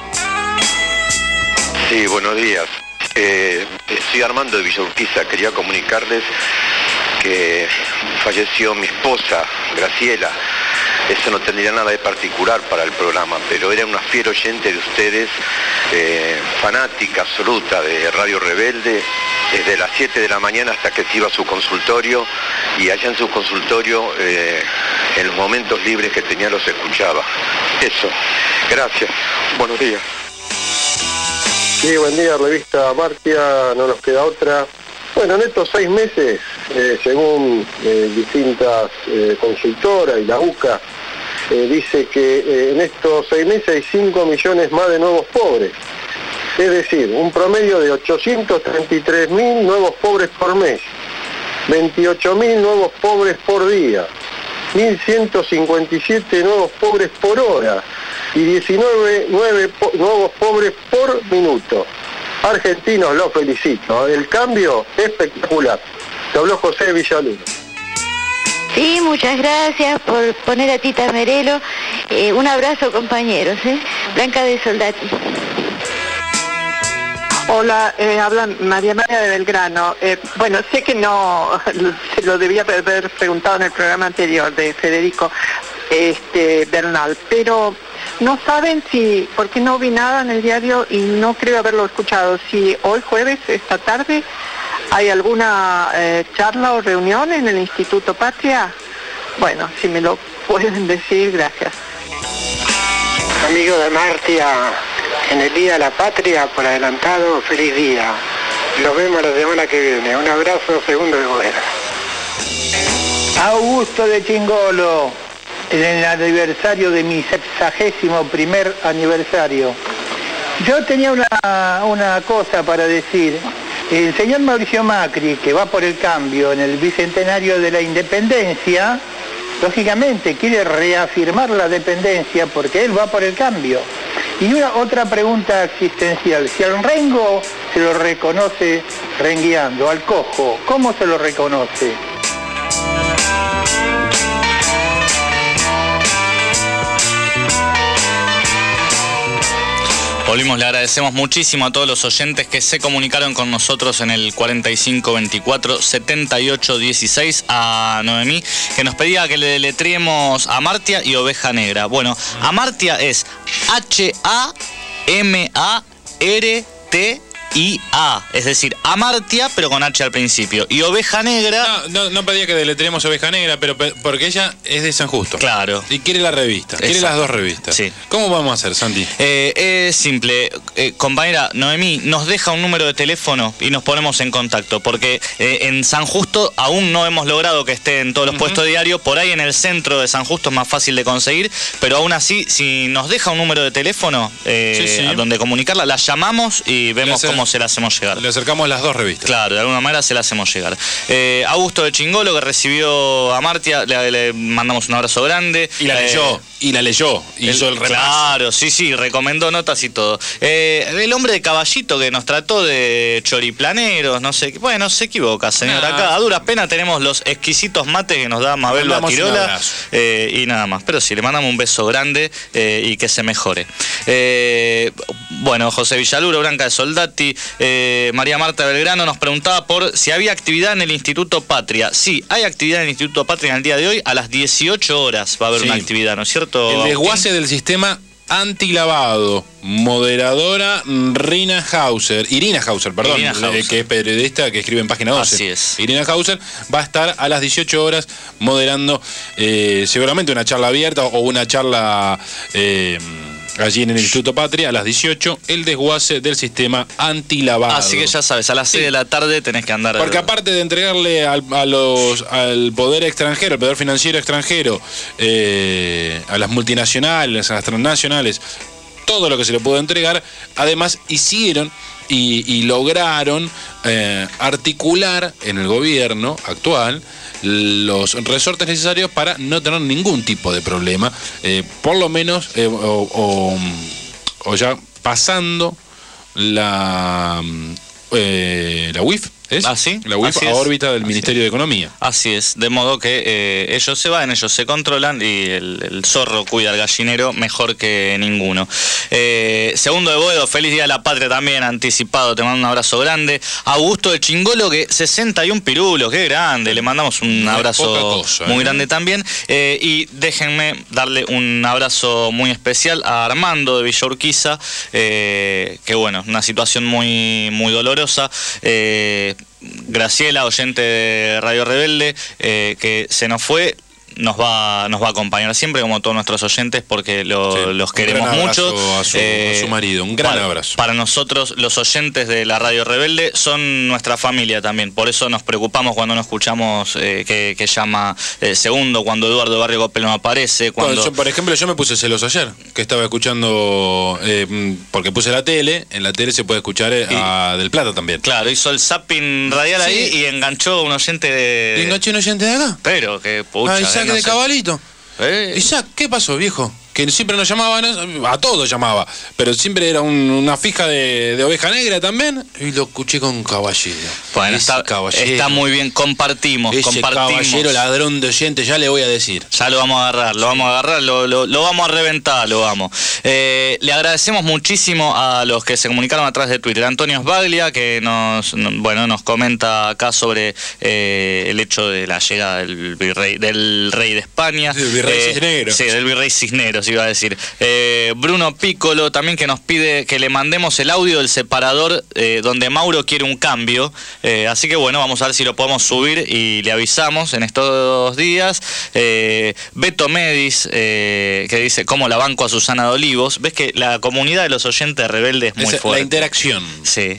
Sí, buenos días. Soy Armando de Villa Urquiza. Quería comunicarles que falleció mi esposa, Graciela. Eso no tendría nada de particular para el programa, pero era una fiel oyente de ustedes, fanática absoluta de Radio Rebelde, desde las 7 de la mañana hasta que se iba a su consultorio, y allá en su consultorio, en los momentos libres que tenía, los escuchaba. Eso. Gracias. Buenos días. Sí, buen día, revista Martia, no nos queda otra. Bueno, en estos 6 meses, según distintas consultoras y la UCA, dice que en estos 6 meses hay 5 millones más de nuevos pobres. Es decir, un promedio de 833.000 nuevos pobres por mes, 28.000 nuevos pobres por día, 1.157 nuevos pobres por hora y 19 nuevos pobres por minuto. Argentinos, los felicito. El cambio espectacular. Te habló José Villaluro. Sí, muchas gracias por poner a Tita Merelo. Un abrazo, compañeros. Blanca de Soldati. Hola, habla María de Belgrano. Bueno, sé que no, se lo debía haber preguntado en el programa anterior de Federico Bernal, pero no saben si, porque no vi nada en el diario y no creo haberlo escuchado, si hoy jueves, esta tarde, hay alguna charla o reunión en el Instituto Patria. Bueno, si me lo pueden decir, gracias. Amigo de Martia, en el Día de la Patria, por adelantado, feliz día. Nos vemos la semana que viene. Un abrazo, Segundo de Boera. Augusto de Chingolo, en el aniversario de mi 61º aniversario. Yo tenía una cosa para decir. El señor Mauricio Macri, que va por el cambio en el bicentenario de la independencia, lógicamente quiere reafirmar la dependencia porque él va por el cambio. Y otra pregunta existencial: si al rengo se lo reconoce rengueando, al cojo, ¿cómo se lo reconoce? Volvimos, le agradecemos muchísimo a todos los oyentes que se comunicaron con nosotros en el 4524-7816, a Noemí, que nos pedía que le deletreemos Amartya y Oveja Negra. Bueno, Amartya es H-A-M-A-R-T-I-A, es decir, Amartya, pero con H al principio. Y Oveja Negra... No pedía que deletremos Oveja Negra, pero porque ella es de San Justo. Claro. Y quiere la revista, quiere las dos revistas. Sí. ¿Cómo vamos a hacer, Santi? Es simple. Compañera Noemí, nos deja un número de teléfono y nos ponemos en contacto, porque en San Justo aún no hemos logrado que esté en todos los puestos diarios. Por ahí en el centro de San Justo es más fácil de conseguir, pero aún así, si nos deja un número de teléfono a donde comunicarla, la llamamos y vemos cómo se la hacemos llegar. Le acercamos las dos revistas. Claro, de alguna manera se la hacemos llegar. Augusto de Chingolo, que recibió a Amartya, le mandamos un abrazo grande. Y la leyó. Hizo el repaso. Claro, sí, recomendó notas y todo. El hombre de Caballito, que nos trató de choriplaneros, no sé. Bueno, se equivoca, señor. Acá a duras penas tenemos los exquisitos mates que nos da Mabel Batirola. Y nada más. Pero sí, le mandamos un beso grande y que se mejore. Bueno, José Villaluro, Branca de Soldati, María Marta Belgrano nos preguntaba por si había actividad en el Instituto Patria. Sí, hay actividad en el Instituto Patria en el día de hoy. A las 18 horas va a haber una actividad, ¿no es cierto? El desguace del sistema antilavado. Moderadora Irina Hauser, que es periodista que escribe en Página 12. Así es. Irina Hauser va a estar a las 18 horas moderando seguramente una charla abierta o una charla... allí en el Instituto Patria, a las 18, el desguace del sistema antilavado. Así que ya sabes, a las 6 de la tarde tenés que andar... Porque aparte de entregarle al poder extranjero, al poder financiero extranjero, a las multinacionales, a las transnacionales, todo lo que se le pudo entregar, además hicieron y lograron articular en el gobierno actual los resortes necesarios para no tener ningún tipo de problema, por lo menos o ya pasando la UIF. ¿Es? ¿Ah, sí? La UIF a órbita del Ministerio de Economía. Así es, de modo que ellos se van, ellos se controlan y el zorro cuida al gallinero mejor que ninguno. Segundo de Boedo, feliz Día de la Patria también, anticipado, te mando un abrazo grande. Augusto de Chingolo, que 61 pirulos, qué grande, le mandamos un abrazo muy grande también. Y déjenme darle un abrazo muy especial a Armando de Villa Urquiza, que bueno, una situación muy, muy dolorosa. Graciela, oyente de Radio Rebelde, que se nos fue, nos va a acompañar siempre, como todos nuestros oyentes, porque los queremos mucho. A su marido, un gran abrazo. Para nosotros, los oyentes de la Radio Rebelde son nuestra familia también, por eso nos preocupamos cuando no escuchamos que llama Segundo, cuando Eduardo Barrio Copel no aparece. Por ejemplo, yo me puse celoso ayer, que estaba escuchando, porque puse la tele, en la tele se puede escuchar a Del Plata también. Claro, hizo el zapping radial ahí y enganchó un oyente de... ¿Y enganché un oyente de acá? Pero, que pucha... Isaac de Cabalito. Isaac, ¿qué pasó, viejo? Que siempre nos llamaban, a todos llamaba, pero siempre era una fija de Oveja Negra también, y lo escuché con Caballero. Bueno, está muy bien, compartimos. Caballero ladrón de oyentes, ya le voy a decir. Ya lo vamos a agarrar, lo vamos a reventar, lo vamos. Le agradecemos muchísimo a los que se comunicaron a través de Twitter. Antonio Sbaglia, que nos comenta acá sobre el hecho de la llegada del rey de España. Sí, del virrey Cisneros. Sí, del virrey Cisneros, iba a decir. Bruno Piccolo también, que nos pide que le mandemos el audio del separador donde Mauro quiere un cambio. Así que bueno, vamos a ver si lo podemos subir y le avisamos en estos días. Beto Medis, que dice cómo la banco a Susana de Olivos. Ves que la comunidad de los oyentes rebeldes es muy fuerte. La interacción. Sí.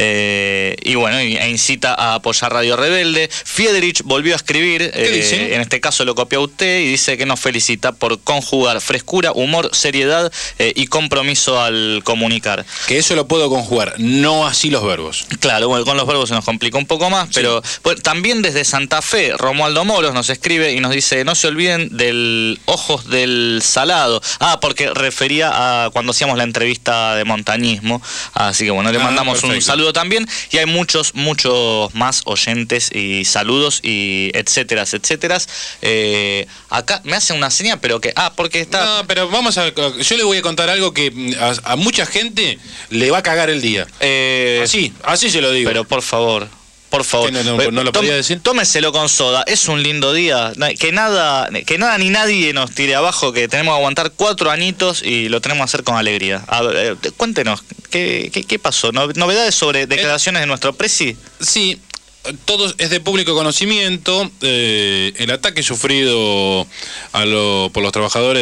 Y bueno, e incita a apoyar Radio Rebelde. Fiedrich volvió a escribir, en este caso lo copió a usted, y dice que nos felicita por conjugar frescura, humor, seriedad y compromiso al comunicar. Que eso lo puedo conjugar, no así los verbos. Claro, bueno, con los verbos se nos complica un poco más, pero bueno, también desde Santa Fe, Romualdo Moros nos escribe y nos dice, no se olviden del Ojos del Salado. Porque refería a cuando hacíamos la entrevista de montañismo, así que bueno, le mandamos un saludo también, y hay muchos más oyentes y saludos y etcétera. Acá me hace una señal, pero que porque está No, pero yo le voy a contar algo que a mucha gente le va a cagar el día. Así se lo digo. Pero por favor. ¿No lo podía decir? Tómeselo con soda, es un lindo día. Que nada ni nadie nos tire abajo, que tenemos que aguantar 4 añitos y lo tenemos que hacer con alegría. A ver, cuéntenos, ¿qué pasó? ¿Novedades sobre declaraciones de nuestro presi? Sí, todo es de público conocimiento. El ataque sufrido por los trabajadores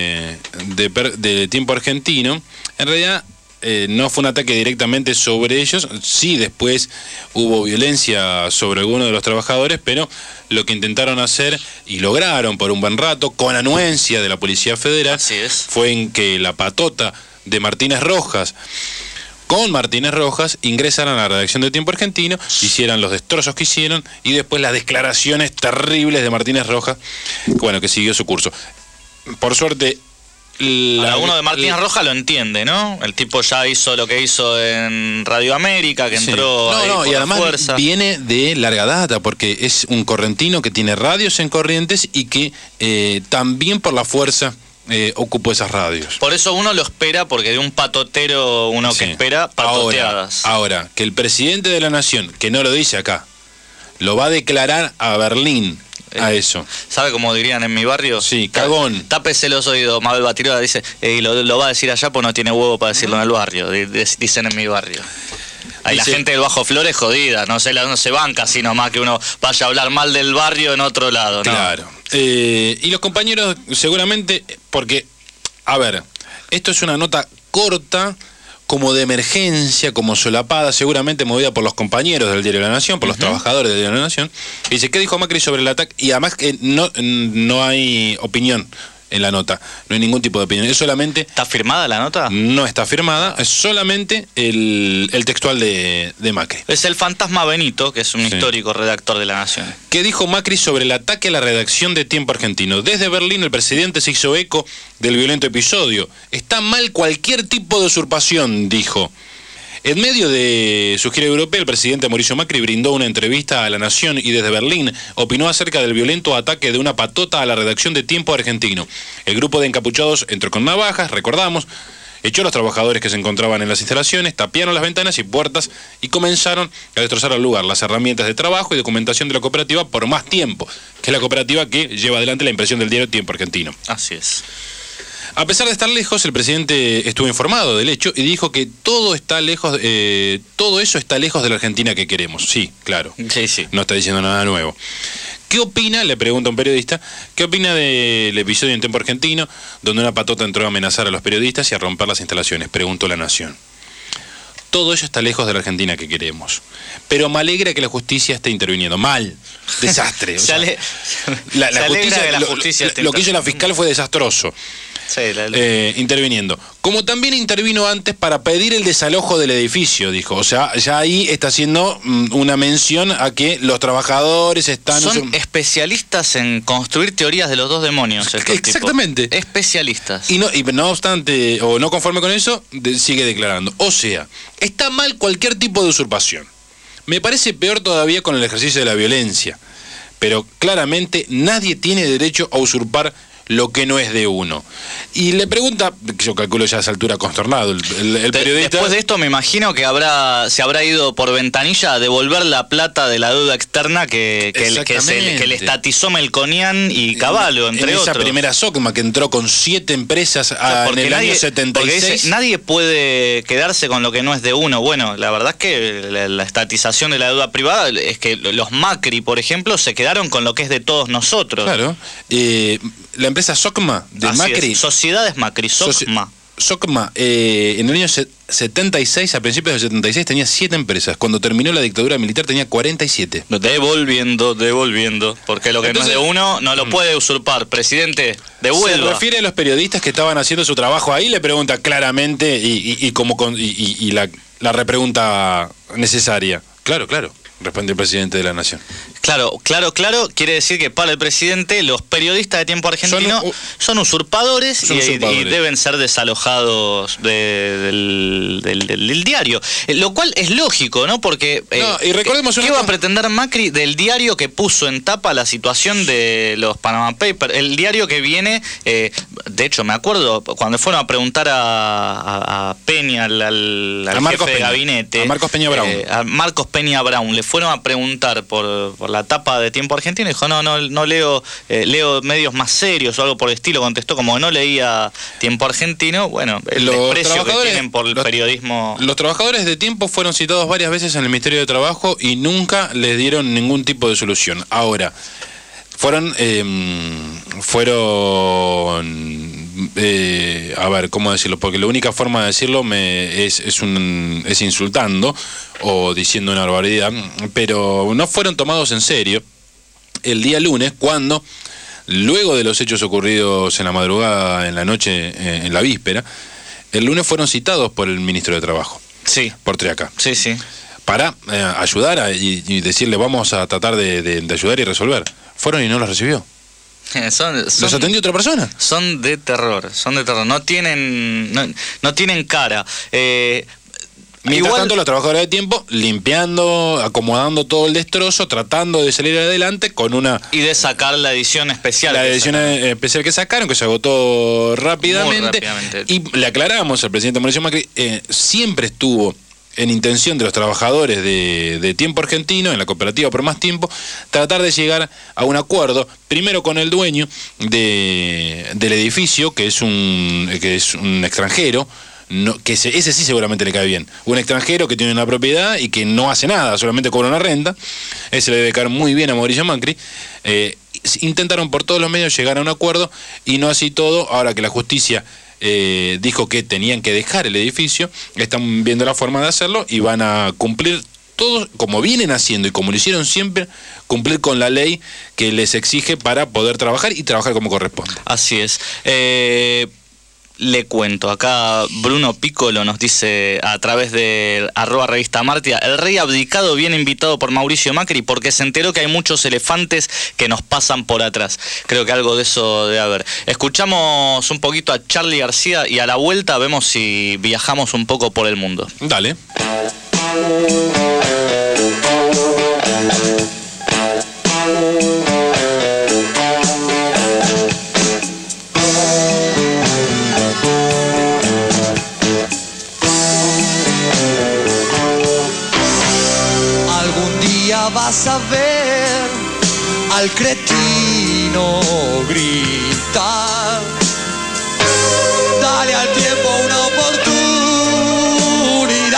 de Tiempo Argentino, en realidad no fue un ataque directamente sobre ellos. Sí, después hubo violencia sobre algunos de los trabajadores, pero lo que intentaron hacer, y lograron por un buen rato, con anuencia de la Policía Federal, fue en que la patota de Martínez Rojas, con Martínez Rojas, ingresaron a la redacción de Tiempo Argentino, hicieran los destrozos que hicieron, y después las declaraciones terribles de Martínez Rojas, que siguió su curso. Por suerte, uno de Martínez Rojas lo entiende, ¿no? El tipo ya hizo lo que hizo en Radio América, que entró por y además fuerza. Viene de larga data, porque es un correntino que tiene radios en Corrientes y que también por la fuerza ocupó esas radios. Por eso uno lo espera, porque de un patotero que espera patoteadas. Ahora, que el presidente de la Nación, que no lo dice acá, lo va a declarar a Berlín. A eso. ¿Sabe cómo dirían en mi barrio? Sí, cagón. Tápese los oídos, Mabel Batirola dice, y lo va a decir allá pues no tiene huevo para decirlo en el barrio, dicen en mi barrio. Ahí la gente del Bajo Flores jodida, no se banca así nomás que uno vaya a hablar mal del barrio en otro lado, ¿no? Claro. Y los compañeros seguramente, porque, a ver, esto es una nota corta, como de emergencia, como solapada, seguramente movida por los compañeros del Diario de la Nación, por los trabajadores del Diario de la Nación. Y dice, ¿qué dijo Macri sobre el ataque? Y además que no hay opinión en la nota, no hay ningún tipo de opinión, es solamente... ¿Está firmada la nota? No está firmada, es solamente el textual de Macri. Es el fantasma Benito, que es un histórico redactor de La Nación. ¿Qué dijo Macri sobre el ataque a la redacción de Tiempo Argentino? Desde Berlín el presidente se hizo eco del violento episodio. Está mal cualquier tipo de usurpación, dijo. En medio de su gira europea, el presidente Mauricio Macri brindó una entrevista a La Nación y desde Berlín opinó acerca del violento ataque de una patota a la redacción de Tiempo Argentino. El grupo de encapuchados entró con navajas, recordamos, echó a los trabajadores que se encontraban en las instalaciones, tapiaron las ventanas y puertas y comenzaron a destrozar al lugar las herramientas de trabajo y documentación de la cooperativa por más tiempo, que es la cooperativa que lleva adelante la impresión del diario Tiempo Argentino. Así es. A pesar de estar lejos, el presidente estuvo informado del hecho y dijo que todo eso está lejos de la Argentina que queremos. Sí, claro. Sí. No está diciendo nada nuevo. ¿Qué opina? Le pregunta un periodista. ¿Qué opina del episodio en Tiempo Argentino donde una patota entró a amenazar a los periodistas y a romper las instalaciones? Preguntó La Nación. Todo ello está lejos de la Argentina que queremos. Pero me alegra que la justicia esté interviniendo. Mal. Desastre. Lo que hizo la fiscal fue desastroso. Sí, interviniendo. Como también intervino antes para pedir el desalojo del edificio, dijo. O sea, ya ahí está haciendo una mención a que los trabajadores están... Son especialistas en construir teorías de los dos demonios. Exactamente. Tipos. Especialistas. Y no obstante, o no conforme con eso, sigue declarando. O sea, está mal cualquier tipo de usurpación. Me parece peor todavía con el ejercicio de la violencia. Pero claramente nadie tiene derecho a usurpar lo que no es de uno. Y le pregunta, yo calculo ya a esa altura consternado, el periodista... Después de esto me imagino que se habrá ido por ventanilla a devolver la plata de la deuda externa que le estatizó Melconian y Cavallo, entre otros. En esa primera SOCMA que entró con 7 empresas en el año 76. Porque nadie puede quedarse con lo que no es de uno. Bueno, la verdad es que la estatización de la deuda privada es que los Macri, por ejemplo, se quedaron con lo que es de todos nosotros. Claro. La empresa SOCMA de Así Macri. Es. Sociedades Macri, SOCMA. SOCMA, en el año 76, a principios del 76, tenía 7 empresas. Cuando terminó la dictadura militar tenía 47. Devolviendo. Porque lo que no es de uno no lo puede usurpar. Presidente, devuelva. Se refiere a los periodistas que estaban haciendo su trabajo ahí, le pregunta claramente y la repregunta necesaria. Claro. respondió el presidente de la Nación. Claro, quiere decir que para el presidente los periodistas de Tiempo Argentino son usurpadores, y deben ser desalojados del diario. Lo cual es lógico, ¿no? Porque y recordemos ¿qué va a pretender Macri del diario que puso en tapa la situación de los Panama Papers? El diario que viene, de hecho me acuerdo cuando fueron a preguntar a Peña, al jefe de gabinete, a Marcos Peña Brown. A Marcos Peña Brown, le fueron a preguntar por la tapa de Tiempo Argentino y dijo, no leo, leo medios más serios o algo por el estilo, contestó como no leía Tiempo Argentino. Bueno, el desprecio que tienen por el periodismo. Los trabajadores de Tiempo fueron citados varias veces en el Ministerio de Trabajo y nunca les dieron ningún tipo de solución. Ahora, fueron a ver, ¿cómo decirlo? Porque la única forma de decirlo es insultando o diciendo una barbaridad, pero no fueron tomados en serio el día lunes cuando, luego de los hechos ocurridos en la madrugada, en la noche, en la víspera, el lunes fueron citados por el ministro de Trabajo. Sí. Por Triaca. Sí. Para ayudar y decirle vamos a tratar de ayudar y resolver. Fueron y no los recibió. ¿Los atendió otra persona? Son de terror, no tienen cara. Mientras tanto, los trabajadores de Tiempo limpiando, acomodando todo el destrozo, tratando de salir adelante con y de sacar la edición especial. La edición especial que sacaron, que se agotó rápidamente. Y le aclaramos al presidente Mauricio Macri, siempre estuvo en intención de los trabajadores de Tiempo Argentino, en la cooperativa por más tiempo, tratar de llegar a un acuerdo, primero con el dueño del edificio, que es un extranjero, ese sí seguramente le cae bien. Un extranjero que tiene una propiedad y que no hace nada, solamente cobra una renta. Ese le debe caer muy bien a Mauricio Macri. Intentaron por todos los medios llegar a un acuerdo y no así todo. Ahora que la justicia dijo que tenían que dejar el edificio, están viendo la forma de hacerlo y van a cumplir todo, como vienen haciendo y como lo hicieron siempre, cumplir con la ley que les exige para poder trabajar y trabajar como corresponde. Así es. Le cuento, acá Bruno Piccolo nos dice a través de @revista Martia, el rey abdicado viene invitado por Mauricio Macri porque se enteró que hay muchos elefantes que nos pasan por atrás. Creo que algo de eso debe haber. Escuchamos un poquito a Charly García y a la vuelta vemos si viajamos un poco por el mundo. Dale. Vas a ver al cretino gritar, dale al tiempo una oportunidad.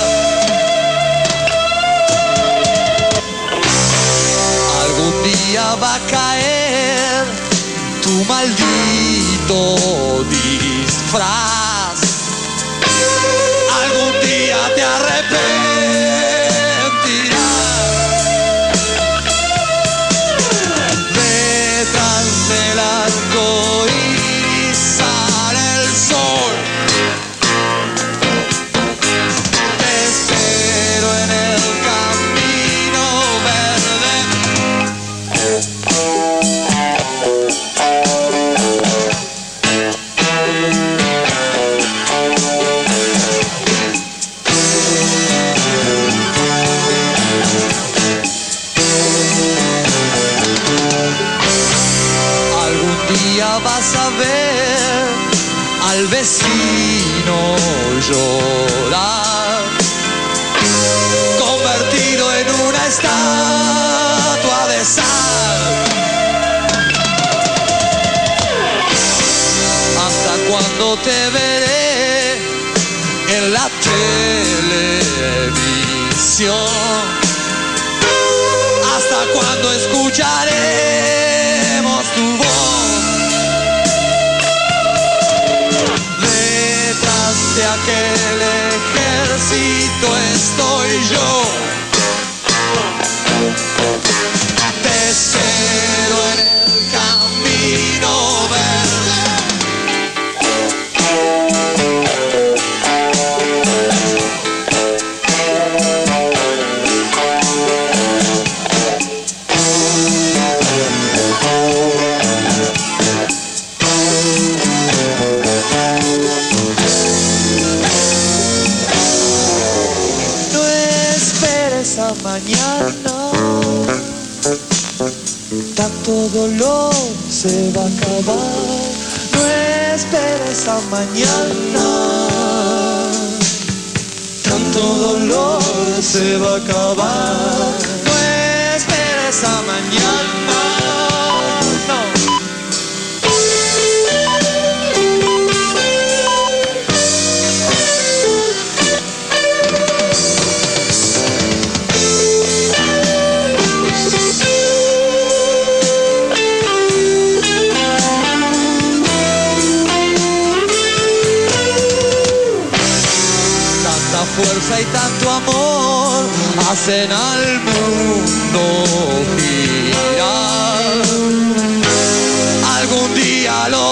Algún día va a caer tu maldito disfraz, algún día te arrepentirás. Del arco iris sale el sol, te espero en el camino verde. Vas a ver al vecino llorar, convertido en una estatua de sal. ¿Hasta cuándo te veré en la televisión? ¿Hasta cuándo escucharemos tu voz? De aquel ejército estoy yo, te espero en el camino verde. a mañana. Tanto dolor se va a acabar. No esperes a mañana. Tanto dolor se va a acabar. No esperes a mañana. Fuerza y tanto amor hacen al mundo girar. Algún día lo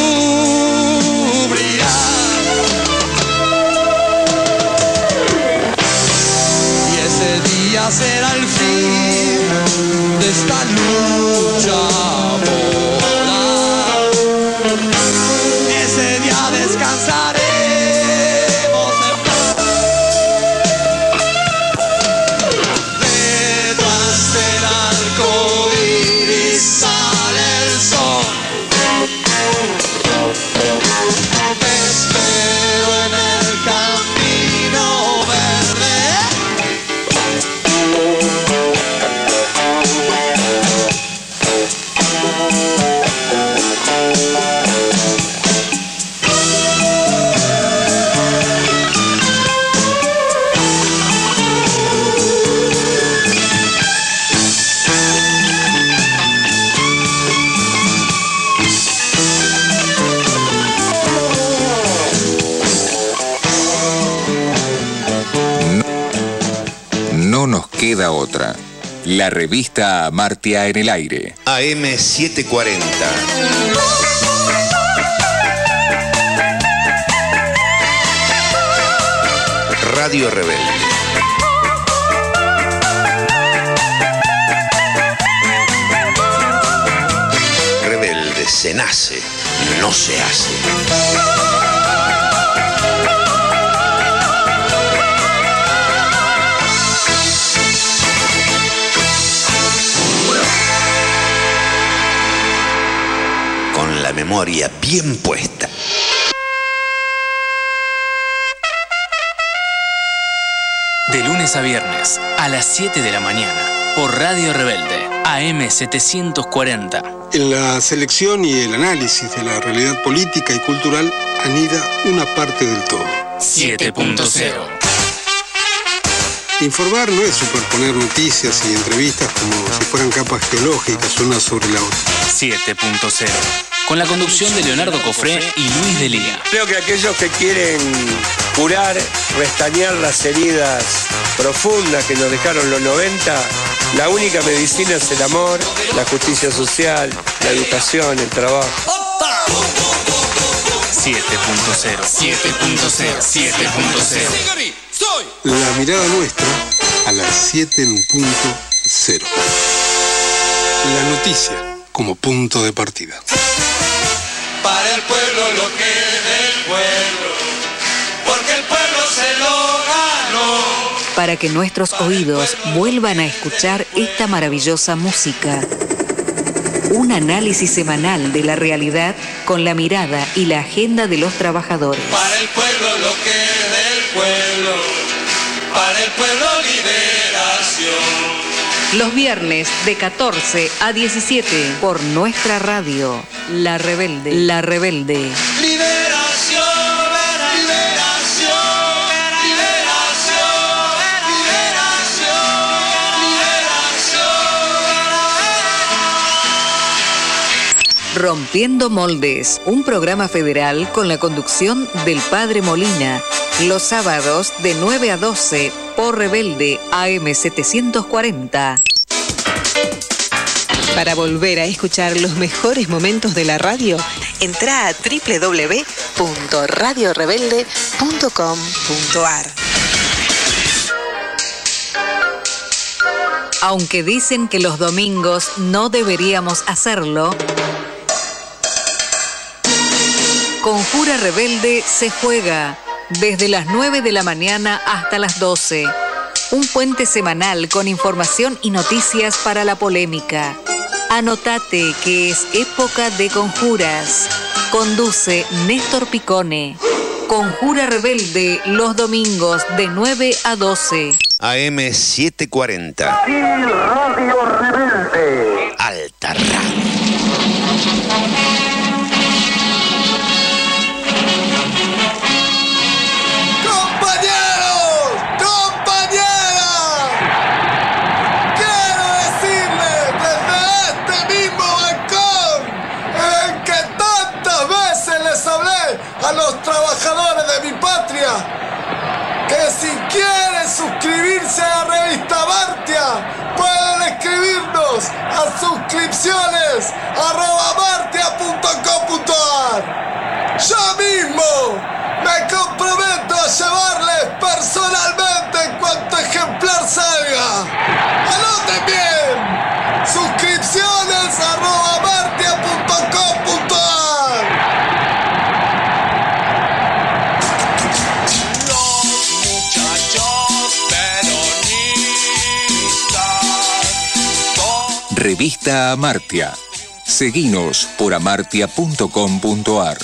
descubrirán. Y ese día será el fin de esta lucha moral. Ese día descansaré. Queda otra. La revista Amartya en el aire. AM 740. Radio Rebelde. Rebelde se nace, no se hace. La memoria bien puesta. De lunes a viernes a las 7 de la mañana por Radio Rebelde, AM 740. En la selección y el análisis de la realidad política y cultural anida una parte del todo. 7.0. Informar no es superponer noticias y entrevistas como si fueran capas geológicas unas sobre la otra. 7.0. Con la conducción de Leonardo Cofré y Luis Delía. Creo que aquellos que quieren curar, restañar las heridas profundas que nos dejaron los 90, la única medicina es el amor, la justicia social, la educación, el trabajo. 7.0. 7.0. 7.0. La mirada nuestra a las 7.0. La noticia como punto de partida. Para el pueblo lo que es del pueblo, porque el pueblo se lo ganó. Para que nuestros oídos vuelvan a escuchar esta maravillosa música. Un análisis semanal de la realidad con la mirada y la agenda de los trabajadores. Para el pueblo lo que es del pueblo, para el pueblo liberación. Los viernes de 14 a 17 por nuestra radio, La Rebelde. La Rebelde. Liberación, liberación, liberación, liberación. Rompiendo Moldes, un programa federal con la conducción del Padre Molina, los sábados de 9 a 12 por Rebelde AM 740. Para volver a escuchar los mejores momentos de la radio, entra a www.radiorebelde.com.ar. Aunque dicen que los domingos no deberíamos hacerlo, Conjura Rebelde se juega desde las 9 de la mañana hasta las 12. un puente semanal con información y noticias para la polémica. Anotate que es época de conjuras. Conduce Néstor Picone. Conjura Rebelde los domingos de 9 a 12. AM 740. Y Radio Rebelde. Alta Radio. A los trabajadores de mi patria que si quieren suscribirse a la revista Martia pueden escribirnos a suscripciones@martia.com.ar. Yo mismo me comprometo a llevarles personalmente en cuanto ejemplar salga. ¡Anoten bien! suscripciones@martia.com.ar. Revista Amartya. Seguinos por amartya.com.ar.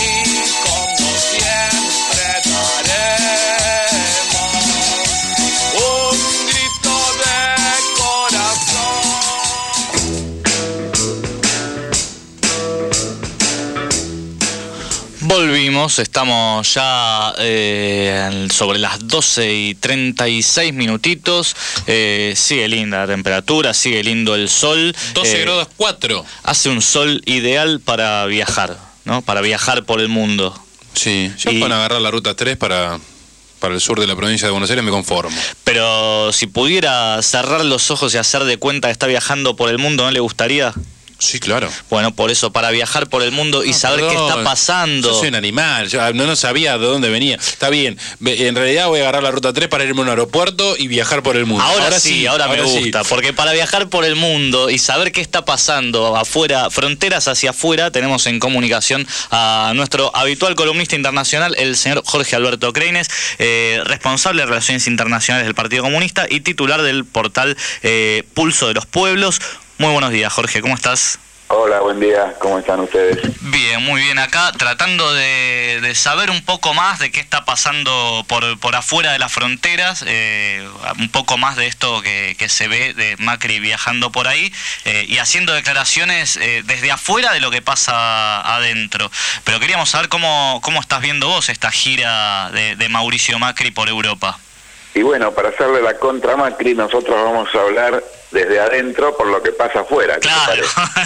Volvimos, estamos ya sobre las 12:36 minutitos. Sigue linda la temperatura, sigue lindo el sol. 12 grados 4. Hace un sol ideal para viajar, ¿no? Para viajar por el mundo. Sí, yo para agarrar la ruta 3 para el sur de la provincia de Buenos Aires me conformo. Pero si pudiera cerrar los ojos y hacer de cuenta que está viajando por el mundo, ¿no le gustaría? Sí, claro. Bueno, por eso, para viajar por el mundo y saber qué está pasando. Yo soy un animal, yo no sabía de dónde venía. Está bien, en realidad voy a agarrar la ruta 3 para irme a un aeropuerto y viajar por el mundo. Ahora me gusta, porque para viajar por el mundo y saber qué está pasando afuera, fronteras hacia afuera, tenemos en comunicación a nuestro habitual columnista internacional, el señor Jorge Alberto Creines, responsable de Relaciones Internacionales del Partido Comunista y titular del portal Pulso de los Pueblos. Muy buenos días, Jorge, ¿cómo estás? Hola, buen día, ¿cómo están ustedes? Bien, muy bien acá, tratando de saber un poco más de qué está pasando por afuera de las fronteras, un poco más de esto que se ve de Macri viajando por ahí y haciendo declaraciones desde afuera de lo que pasa adentro. Pero queríamos saber cómo estás viendo vos esta gira de Mauricio Macri por Europa. Y bueno, para hacerle la contra Macri, nosotros vamos a hablar desde adentro por lo que pasa afuera. Claro.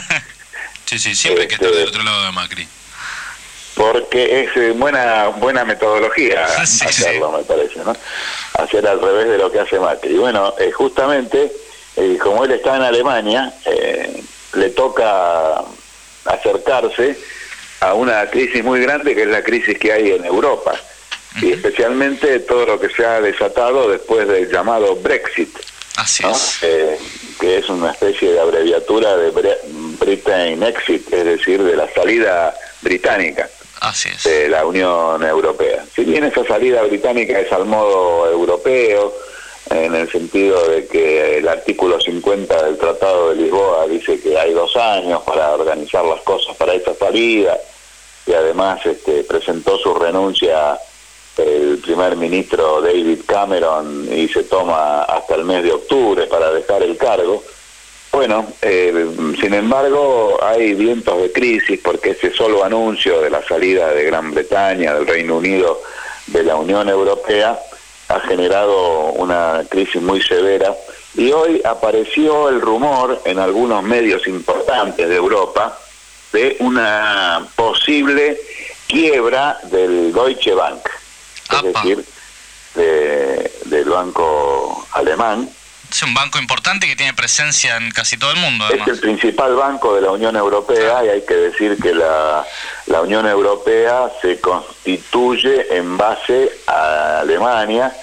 Sí, siempre hay que estar del otro lado de Macri. Porque es buena metodología hacerlo, me parece, ¿no? Hacer al revés de lo que hace Macri. Bueno, justamente, como él está en Alemania, le toca acercarse a una crisis muy grande, que es la crisis que hay en Europa. Y especialmente todo lo que se ha desatado después del llamado Brexit. Así ¿no? es. Que es una especie de abreviatura de Britain Exit, es decir, de la salida británica. Así es. De la Unión Europea. Si bien esa salida británica es al modo europeo, en el sentido de que el artículo 50 del Tratado de Lisboa dice que hay 2 años para organizar las cosas para esa salida, y además presentó su renuncia el primer ministro David Cameron y se toma hasta el mes de octubre para dejar el cargo. Bueno, sin embargo hay vientos de crisis porque ese solo anuncio de la salida de Gran Bretaña, del Reino Unido de la Unión Europea ha generado una crisis muy severa y hoy apareció el rumor en algunos medios importantes de Europa de una posible quiebra del Deutsche Bank. Es decir, del banco alemán. Es un banco importante que tiene presencia en casi todo el mundo, además. Es el principal banco de la Unión Europea y hay que decir que la Unión Europea se constituye en base a Alemania.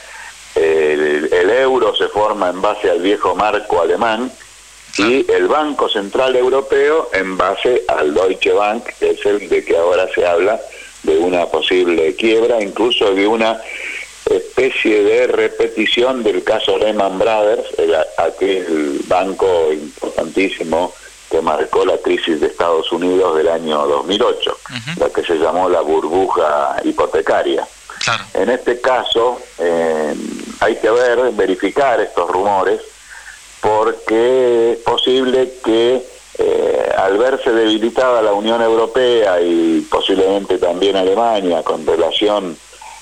El euro se forma en base al viejo marco alemán y el Banco Central Europeo en base al Deutsche Bank, que es el de que ahora se habla de una posible quiebra, incluso de una especie de repetición del caso Lehman Brothers, aquel banco importantísimo que marcó la crisis de Estados Unidos del año 2008, la que se llamó la burbuja hipotecaria. Claro. En este caso hay que verificar estos rumores, porque es posible que al verse debilitada la Unión Europea y posiblemente también Alemania con relación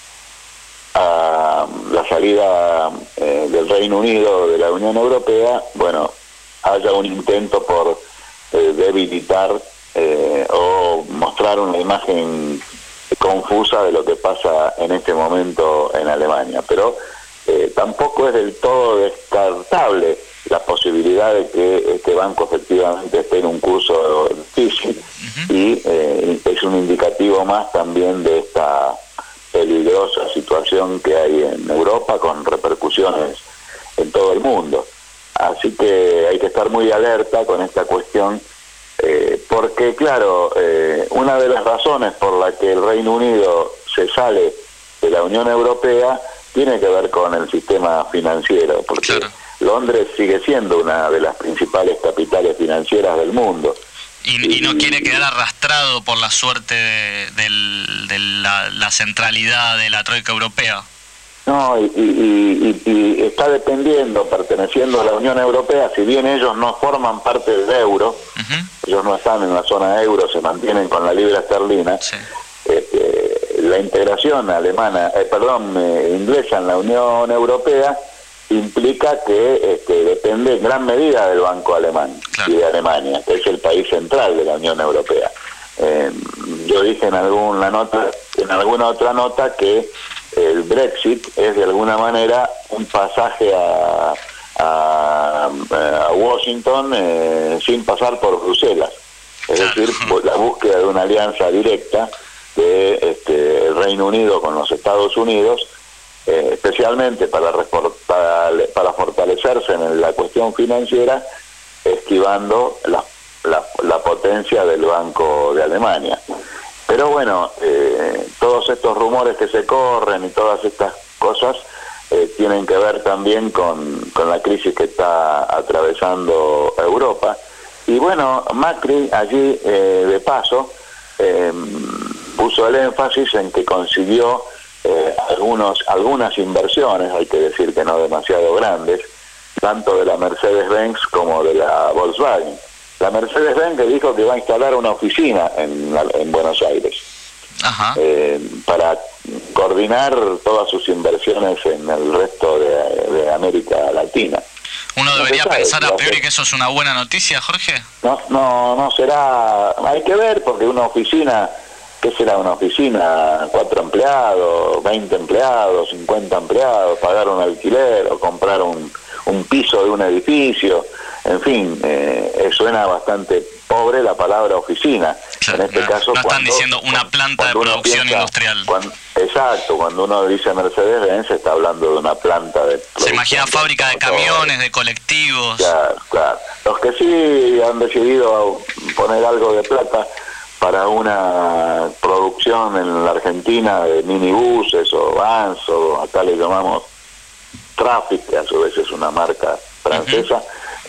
a la salida del Reino Unido de la Unión Europea, bueno, haya un intento por debilitar o mostrar una imagen confusa de lo que pasa en este momento en Alemania. Pero tampoco es del todo descartable la posibilidad de que este banco efectivamente esté en un curso difícil, y es un indicativo más también de esta peligrosa situación que hay en Europa, con repercusiones en todo el mundo. Así que hay que estar muy alerta con esta cuestión, porque claro, una de las razones por la que el Reino Unido se sale de la Unión Europea tiene que ver con el sistema financiero, porque claro, Londres sigue siendo una de las principales capitales financieras del mundo. Y no quiere quedar arrastrado por la suerte de la centralidad de la troika europea. No, y está dependiendo, perteneciendo a la Unión Europea, si bien ellos no forman parte del euro, ellos no están en la zona euro, se mantienen con la libra esterlina, la integración inglesa en la Unión Europea implica que depende en gran medida del Banco Alemán, claro, y de Alemania, que es el país central de la Unión Europea. Yo dije en alguna otra nota que el Brexit es de alguna manera un pasaje a Washington sin pasar por Bruselas, es decir, la búsqueda de una alianza directa de el Reino Unido con los Estados Unidos, especialmente para fortalecerse en la cuestión financiera, esquivando la potencia del Banco de Alemania. Pero bueno, todos estos rumores que se corren y todas estas cosas tienen que ver también con la crisis que está atravesando Europa. Y bueno, Macri allí, de paso, puso el énfasis en que consiguió algunas inversiones, hay que decir que no demasiado grandes, tanto de la Mercedes-Benz como de la Volkswagen. La Mercedes-Benz le dijo que va a instalar una oficina en Buenos Aires, para coordinar todas sus inversiones en el resto de América Latina. ¿Uno debería pensar a priori que eso es una buena noticia, Jorge? No será, hay que ver, porque una oficina, ¿qué será una oficina? 4 empleados, 20 empleados, 50 empleados, pagar un alquiler o comprar un piso de un edificio, en fin, suena bastante pobre la palabra oficina. Claro, en este caso, no están diciendo una planta de producción industrial. Exacto, cuando uno dice Mercedes-Benz se está hablando de una planta de producción. Se imagina fábrica de camiones, de colectivos. Claro. Los que sí han decidido poner algo de plata para una producción en la Argentina de minibuses o vans, o acá le llamamos Traffic, que a su vez es una marca francesa,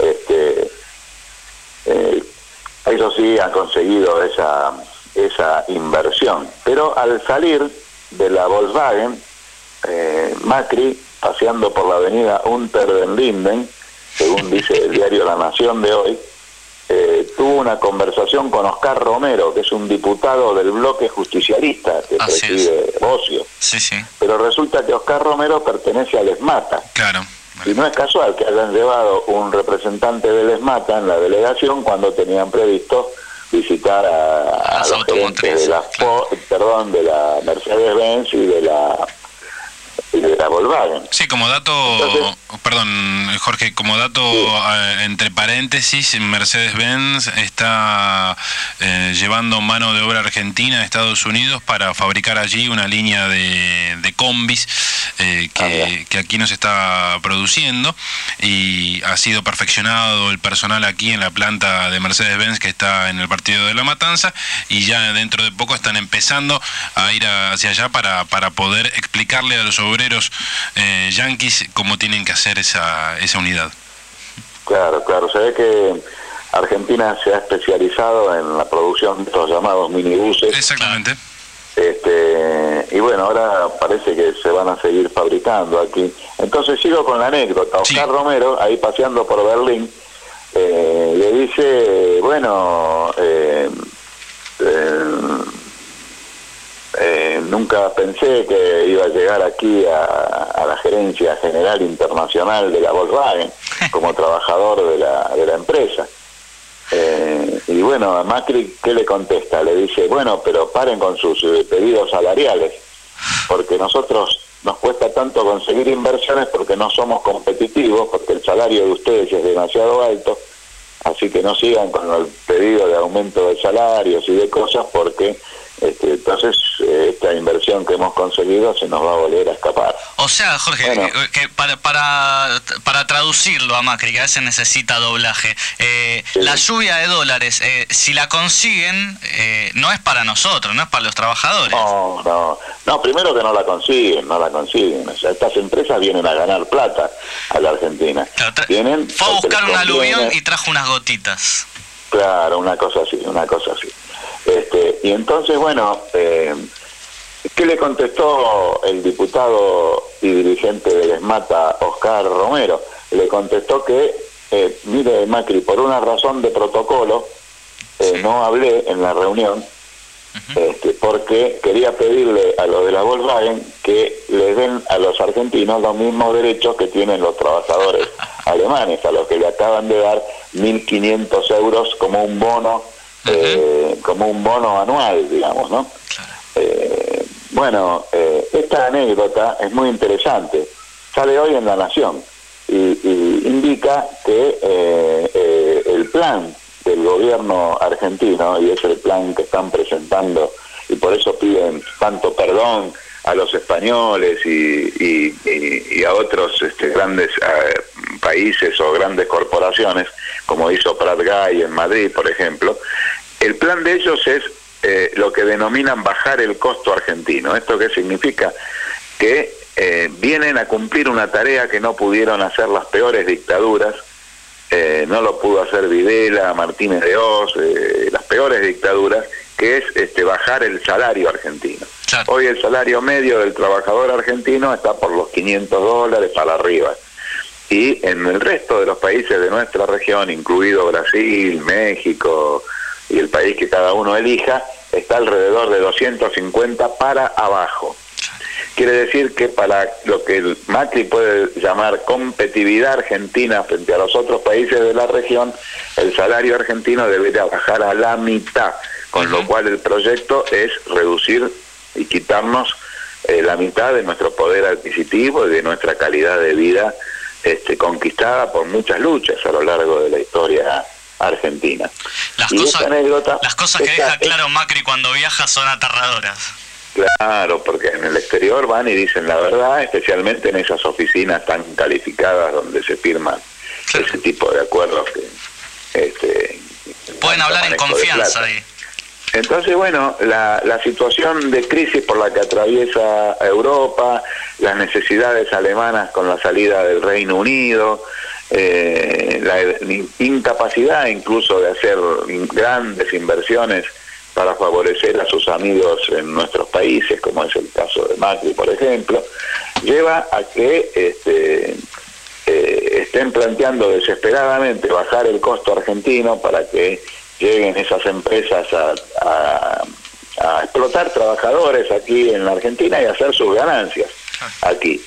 ellos sí han conseguido esa inversión. Pero al salir de la Volkswagen, Macri, paseando por la avenida Unter den Linden, según dice el diario La Nación de hoy, tuvo una conversación con Oscar Romero, que es un diputado del bloque justicialista que preside Bocio. Pero resulta que Oscar Romero pertenece al ESMATA. Claro. Y no es casual que hayan llevado un representante del ESMATA en la delegación cuando tenían previsto visitar a los gerentes de la Mercedes-Benz y de la Volkswagen. Sí, como dato, Jorge, como dato, entre paréntesis, Mercedes-Benz está llevando mano de obra argentina a Estados Unidos para fabricar allí una línea de combis que aquí no se está produciendo, y ha sido perfeccionado el personal aquí en la planta de Mercedes-Benz que está en el partido de La Matanza, y ya dentro de poco están empezando a ir hacia allá para poder explicarle a los obreros obreros yanquis, cómo tienen que hacer esa unidad. Claro, se ve que Argentina se ha especializado en la producción de estos llamados minibuses. Exactamente. Y bueno, ahora parece que se van a seguir fabricando aquí. Entonces sigo con la anécdota. Oscar Romero, ahí paseando por Berlín, le dice, bueno, nunca pensé que iba a llegar aquí a la gerencia general internacional de la Volkswagen como trabajador de la empresa. Y bueno, a Macri, ¿qué le contesta? Le dice, bueno, pero paren con sus pedidos salariales, porque nosotros nos cuesta tanto conseguir inversiones porque no somos competitivos, porque el salario de ustedes es demasiado alto, así que no sigan con el pedido de aumento de salarios y de cosas, porque entonces esta inversión que hemos conseguido se nos va a volver a escapar. O sea, Jorge, bueno, que para traducirlo a Macri, que a veces necesita doblaje, la lluvia de dólares, si la consiguen, no es para nosotros, no es para los trabajadores. No, primero que no la consiguen. O sea, estas empresas vienen a ganar plata a la Argentina. Claro, fue a buscar un aluvión y trajo unas gotitas. Claro, una cosa así. Y entonces, bueno, ¿qué le contestó el diputado y dirigente del ESMATA, Oscar Romero? Le contestó que, mire, Macri, por una razón de protocolo, no hablé en la reunión, porque quería pedirle a los de la Volkswagen que les den a los argentinos los mismos derechos que tienen los trabajadores alemanes, a los que le acaban de dar 1.500 euros como un bono, como un bono anual, digamos, ¿no? Bueno, esta anécdota es muy interesante, sale hoy en La Nación y indica que el plan del gobierno argentino, y es el plan que están presentando, y por eso piden tanto perdón a los españoles y a otros grandes países o grandes corporaciones, como hizo Prat-Gay en Madrid, por ejemplo. El plan de ellos es lo que denominan bajar el costo argentino. ¿Esto qué significa? Que vienen a cumplir una tarea que no pudieron hacer las peores dictaduras. No lo pudo hacer Videla, Martínez de Oz, las peores dictaduras, que es bajar el salario argentino. Claro. Hoy el salario medio del trabajador argentino está por los $500 para arriba. Y en el resto de los países de nuestra región, incluido Brasil, México y el país que cada uno elija, está alrededor de 250 para abajo. Quiere decir que para lo que el Macri puede llamar competitividad argentina frente a los otros países de la región, el salario argentino debería bajar a la mitad, con lo cual el proyecto es reducir y quitarnos la mitad de nuestro poder adquisitivo y de nuestra calidad de vida conquistada por muchas luchas a lo largo de la historia argentina. Las cosas que deja claro Macri cuando viaja son aterradoras. Claro, porque en el exterior van y dicen la verdad, especialmente en esas oficinas tan calificadas donde se firman ese tipo de acuerdos que pueden hablar en confianza ahí. Entonces, bueno, la situación de crisis por la que atraviesa Europa, las necesidades alemanas con la salida del Reino Unido, la incapacidad incluso de hacer grandes inversiones para favorecer a sus amigos en nuestros países, como es el caso de Macri, por ejemplo, lleva a que estén planteando desesperadamente bajar el costo argentino para que lleguen esas empresas a explotar trabajadores aquí en la Argentina y hacer sus ganancias aquí.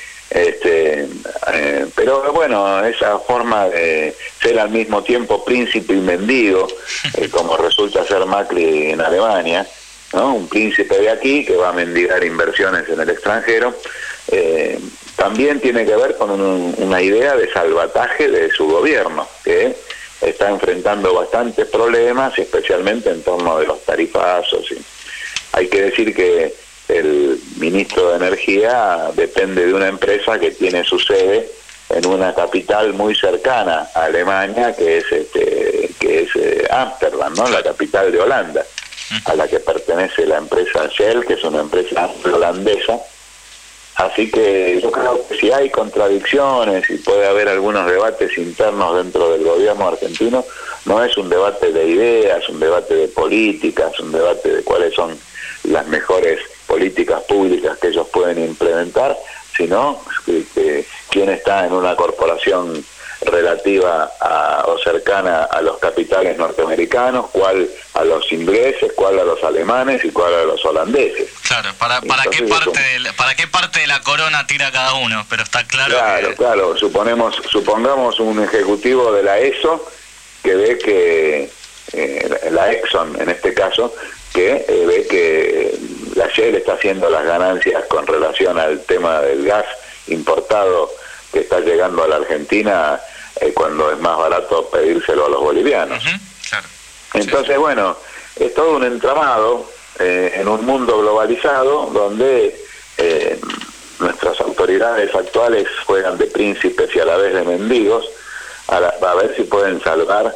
Pero bueno, esa forma de ser al mismo tiempo príncipe y mendigo, como resulta ser Macri en Alemania, ¿no? Un príncipe de aquí que va a mendigar inversiones en el extranjero, también tiene que ver con una idea de salvataje de su gobierno, que está enfrentando bastantes problemas, especialmente en torno de los tarifazos. Hay que decir que el ministro de Energía depende de una empresa que tiene su sede en una capital muy cercana a Alemania, que es Ámsterdam, ¿no? La capital de Holanda, a la que pertenece la empresa Shell, que es una empresa holandesa, Así que yo creo que si hay contradicciones y puede haber algunos debates internos dentro del gobierno argentino, no es un debate de ideas, un debate de políticas, un debate de cuáles son las mejores políticas públicas que ellos pueden implementar, sino quién está en una corporación relativa o cercana a los capitales norteamericanos, cuál a los ingleses, cuál a los alemanes y cuál a los holandeses. Claro, ¿para qué parte de la corona tira cada uno? Pero está claro. Claro, supongamos un ejecutivo de la ESO que ve que, la Exxon en este caso, que ve que la Shell está haciendo las ganancias con relación al tema del gas importado que está llegando a la Argentina, cuando es más barato pedírselo a los bolivianos. Claro. Entonces, bueno, es todo un entramado en un mundo globalizado donde nuestras autoridades actuales juegan de príncipes y a la vez de mendigos, a ver si pueden salvar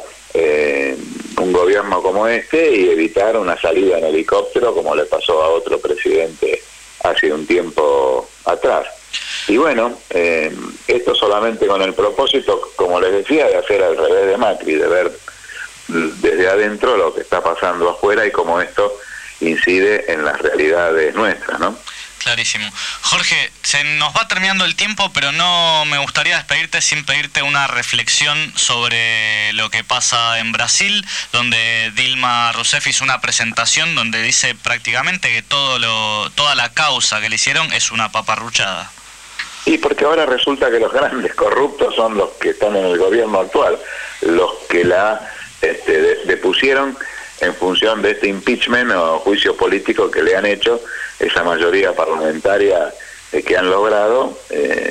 un gobierno como este y evitar una salida en helicóptero como le pasó a otro presidente hace un tiempo atrás. Y bueno, esto solamente con el propósito, como les decía, de hacer al revés de Macri, de ver desde adentro lo que está pasando afuera y cómo esto incide en las realidades nuestras, ¿no? Clarísimo. Jorge, se nos va terminando el tiempo, pero no me gustaría despedirte sin pedirte una reflexión sobre lo que pasa en Brasil, donde Dilma Rousseff hizo una presentación donde dice prácticamente que toda la causa que le hicieron es una paparruchada. Y porque ahora resulta que los grandes corruptos son los que están en el gobierno actual, los que la depusieron en función de este impeachment o juicio político que le han hecho esa mayoría parlamentaria que han logrado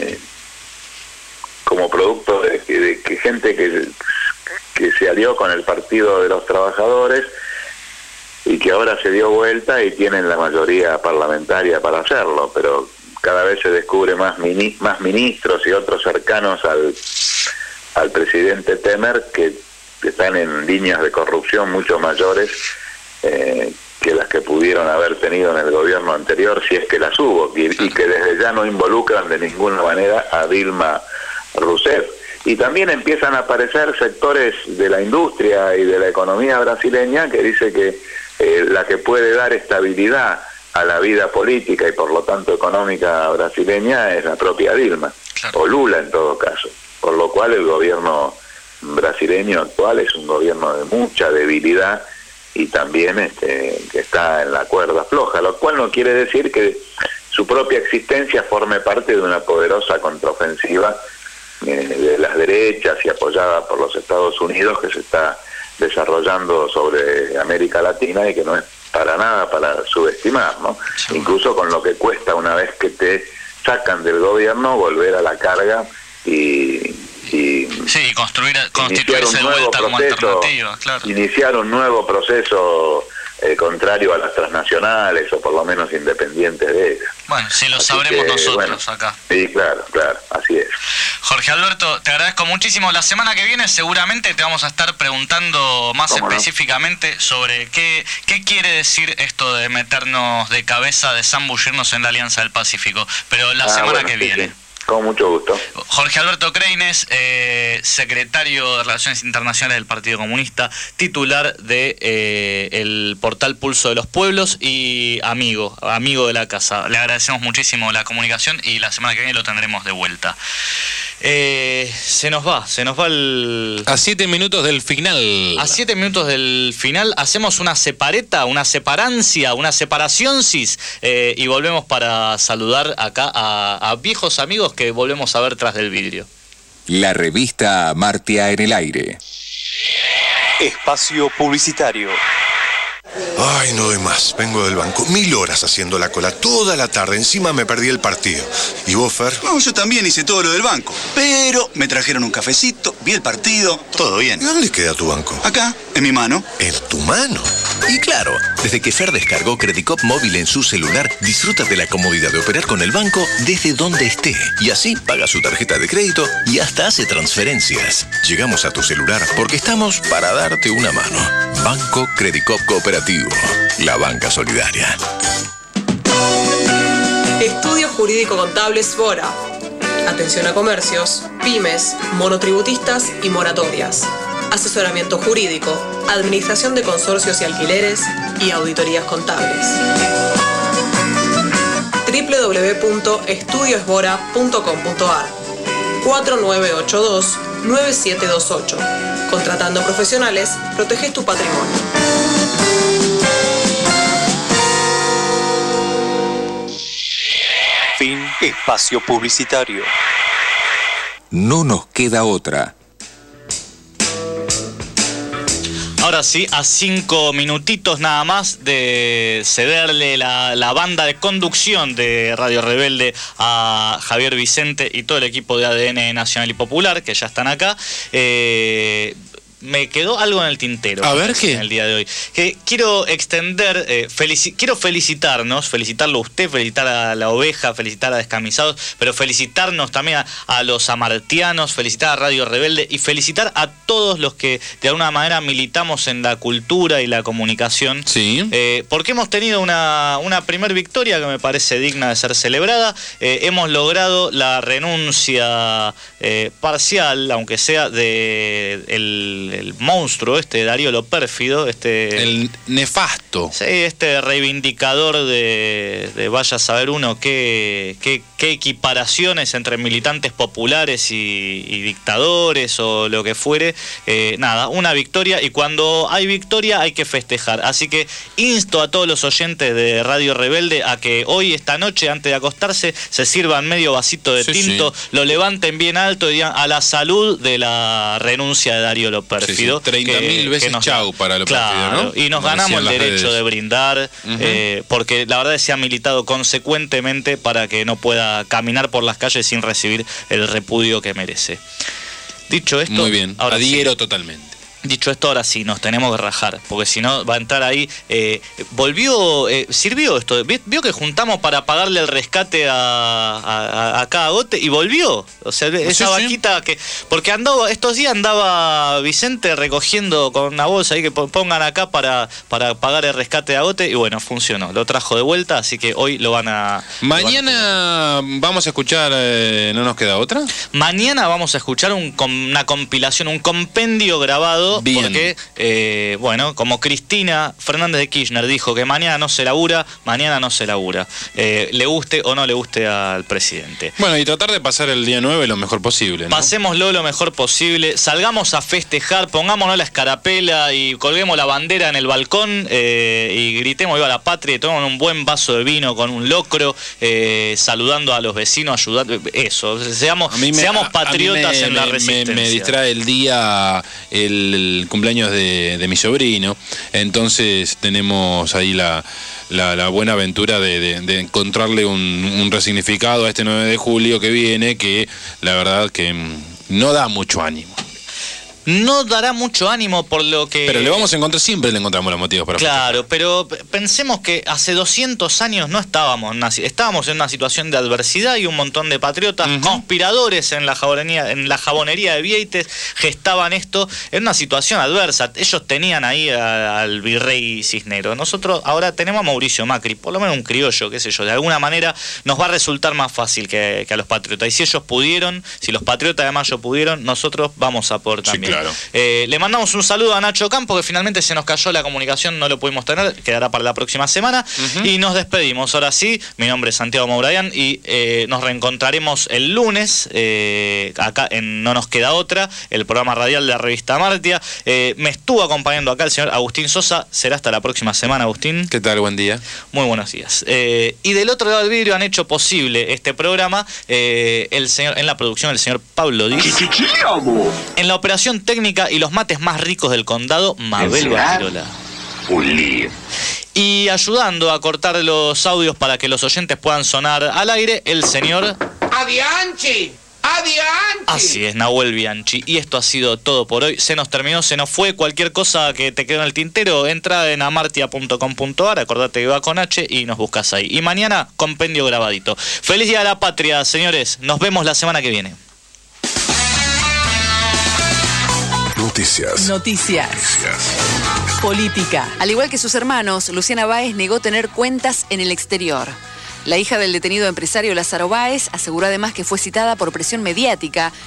como producto de que gente que se alió con el Partido de los Trabajadores y que ahora se dio vuelta y tienen la mayoría parlamentaria para hacerlo, pero cada vez se descubre más ministros y otros cercanos al presidente Temer que están en líneas de corrupción mucho mayores que las que pudieron haber tenido en el gobierno anterior, si es que las hubo, y que desde ya no involucran de ninguna manera a Dilma Rousseff. Y también empiezan a aparecer sectores de la industria y de la economía brasileña que dice que la que puede dar estabilidad a la vida política y por lo tanto económica brasileña es la propia Dilma, o Lula en todo caso, por lo cual el gobierno brasileño actual es un gobierno de mucha debilidad y también que está en la cuerda floja, lo cual no quiere decir que su propia existencia forme parte de una poderosa contraofensiva de las derechas y apoyada por los Estados Unidos que se está desarrollando sobre América Latina y que no es para nada para subestimar, ¿no? Sí. Incluso con lo que cuesta una vez que te sacan del gobierno volver a la carga y constituirse de vuelta como alternativa, claro. Iniciar un nuevo proceso contrario a las transnacionales o por lo menos independientes de ellas. Bueno, si lo sabremos nosotros acá. Sí, claro, así es. Jorge Alberto, te agradezco muchísimo. La semana que viene seguramente te vamos a estar preguntando más específicamente sobre qué quiere decir esto de meternos de cabeza, de zambullirnos en la Alianza del Pacífico, pero la semana que viene. Sí. Con mucho gusto. Jorge Alberto Kreines, secretario de Relaciones Internacionales del Partido Comunista, titular de el portal Pulso de los Pueblos y amigo de la casa. Le agradecemos muchísimo la comunicación y la semana que viene lo tendremos de vuelta. Se nos va a 7 minutos del final. A 7 minutos del final hacemos una separacioncis y volvemos para saludar acá a viejos amigos que volvemos a ver tras del vidrio. La revista Martia en el aire. Espacio publicitario. Ay, no doy más. Vengo del banco. 1000 horas haciendo la cola toda la tarde. Encima me perdí el partido. ¿Y vos, Fer? No, yo también hice todo lo del banco. Pero me trajeron un cafecito, vi el partido, todo bien. ¿Y dónde queda tu banco? Acá, en mi mano. ¿En tu mano? Y claro, desde que Fer descargó Credicop móvil en su celular, disfruta de la comodidad de operar con el banco desde donde esté. Y así paga su tarjeta de crédito y hasta hace transferencias. Llegamos a tu celular porque estamos para darte una mano. Banco Credicop Cooperativo. La banca solidaria. Estudio Jurídico Contable Sbora. Atención a comercios, pymes, monotributistas y moratorias. Asesoramiento jurídico, administración de consorcios y alquileres y auditorías contables. www.estudiosbora.com.ar 4982-9728. Contratando profesionales, proteges tu patrimonio. Fin espacio publicitario. No nos queda otra. Ahora sí, a 5 minutitos nada más de cederle la banda de conducción de Radio Rebelde a Javier Vicente y todo el equipo de ADN Nacional y Popular, que ya están acá. Me quedó algo en el tintero. A ver qué. En el día de hoy. Que quiero extender, quiero felicitarlo a usted, felicitar a la oveja, felicitar a Descamisados, pero felicitarnos también a los amartianos, felicitar a Radio Rebelde y felicitar a todos los que de alguna manera militamos en la cultura y la comunicación. Sí. Porque hemos tenido una primer victoria que me parece digna de ser celebrada. Hemos logrado la renuncia parcial, aunque sea de el monstruo Darío Lo Pérfido, el nefasto. Sí, reivindicador de vaya a saber uno qué equiparaciones entre militantes populares y dictadores o lo que fuere. Nada, una victoria, y cuando hay victoria hay que festejar. Así que insto a todos los oyentes de Radio Rebelde a que hoy, esta noche, antes de acostarse, se sirvan medio vasito de tinto, lo levanten bien alto y digan a la salud de la renuncia de Darío Lo Pérfido. 30.000 veces chau para Lo Pérfido, ¿no? Y nos ganamos el derecho de brindar, porque la verdad es que se ha militado consecuentemente para que no pueda caminar por las calles sin recibir el repudio que merece. Dicho esto, muy bien, adhiero totalmente. Dicho esto, ahora sí, nos tenemos que rajar, porque si no va a entrar ahí. Sirvió esto. Vio que juntamos para pagarle el rescate a cada gote y volvió. O sea, esa vaquita que. Porque estos días andaba Vicente recogiendo con una bolsa ahí que pongan acá para pagar el rescate a gote, y bueno, funcionó. Lo trajo de vuelta, así que hoy lo van a. Mañana vamos a escuchar ¿No nos queda otra? Mañana vamos a escuchar una compilación, un compendio grabado. Bien. Porque, como Cristina Fernández de Kirchner dijo que mañana no se labura, le guste o no le guste al presidente. Bueno, y tratar de pasar el día 9 lo mejor posible, ¿no? Pasémoslo lo mejor posible, salgamos a festejar, pongámonos la escarapela y colguemos la bandera en el balcón y gritemos viva la patria y tomemos un buen vaso de vino con un locro, saludando a los vecinos, ayudando, eso, seamos patriotas en la resistencia. Me distrae el día, el cumpleaños de mi sobrino, entonces tenemos ahí la buena aventura de encontrarle un resignificado a este 9 de julio que viene, que la verdad que no da mucho ánimo. No dará mucho ánimo por lo que... Pero siempre le encontramos los motivos para Claro, pero pensemos que hace 200 años no estábamos en una situación de adversidad y un montón de patriotas conspiradores en la jabonería de Vieites gestaban esto en una situación adversa. Ellos tenían ahí al virrey Cisneros. Nosotros ahora tenemos a Mauricio Macri, por lo menos un criollo, qué sé yo. De alguna manera nos va a resultar más fácil que a los patriotas. Y si ellos pudieron, si los patriotas de Mayo pudieron, nosotros vamos a poder también. Claro. Le mandamos un saludo a Nacho Campo, que finalmente se nos cayó la comunicación, no lo pudimos tener, quedará para la próxima semana. Y nos despedimos. Ahora sí, mi nombre es Santiago Mourayán y nos reencontraremos el lunes acá en No Nos Queda Otra, el programa radial de la revista Amartya. Me estuvo acompañando acá el señor Agustín Sosa. Será hasta la próxima semana, Agustín. ¿Qué tal? Buen día. Muy buenos días. Y del otro lado del vidrio han hecho posible este programa en la producción el señor Pablo Díaz. En la operación técnica y los mates más ricos del condado, Mabel Bagirola. Un lío. Y ayudando a cortar los audios para que los oyentes puedan sonar al aire, el señor... ¡Adianchi! Así es, Nahuel Bianchi. Y esto ha sido todo por hoy. Se nos terminó, se nos fue. Cualquier cosa que te quede en el tintero, entra en amartia.com.ar, acordate que va con H y nos buscas ahí. Y mañana, compendio grabadito. Feliz Día de la Patria, señores. Nos vemos la semana que viene. Noticias. Política. Al igual que sus hermanos, Luciana Báez negó tener cuentas en el exterior. La hija del detenido empresario Lázaro Báez aseguró además que fue citada por presión mediática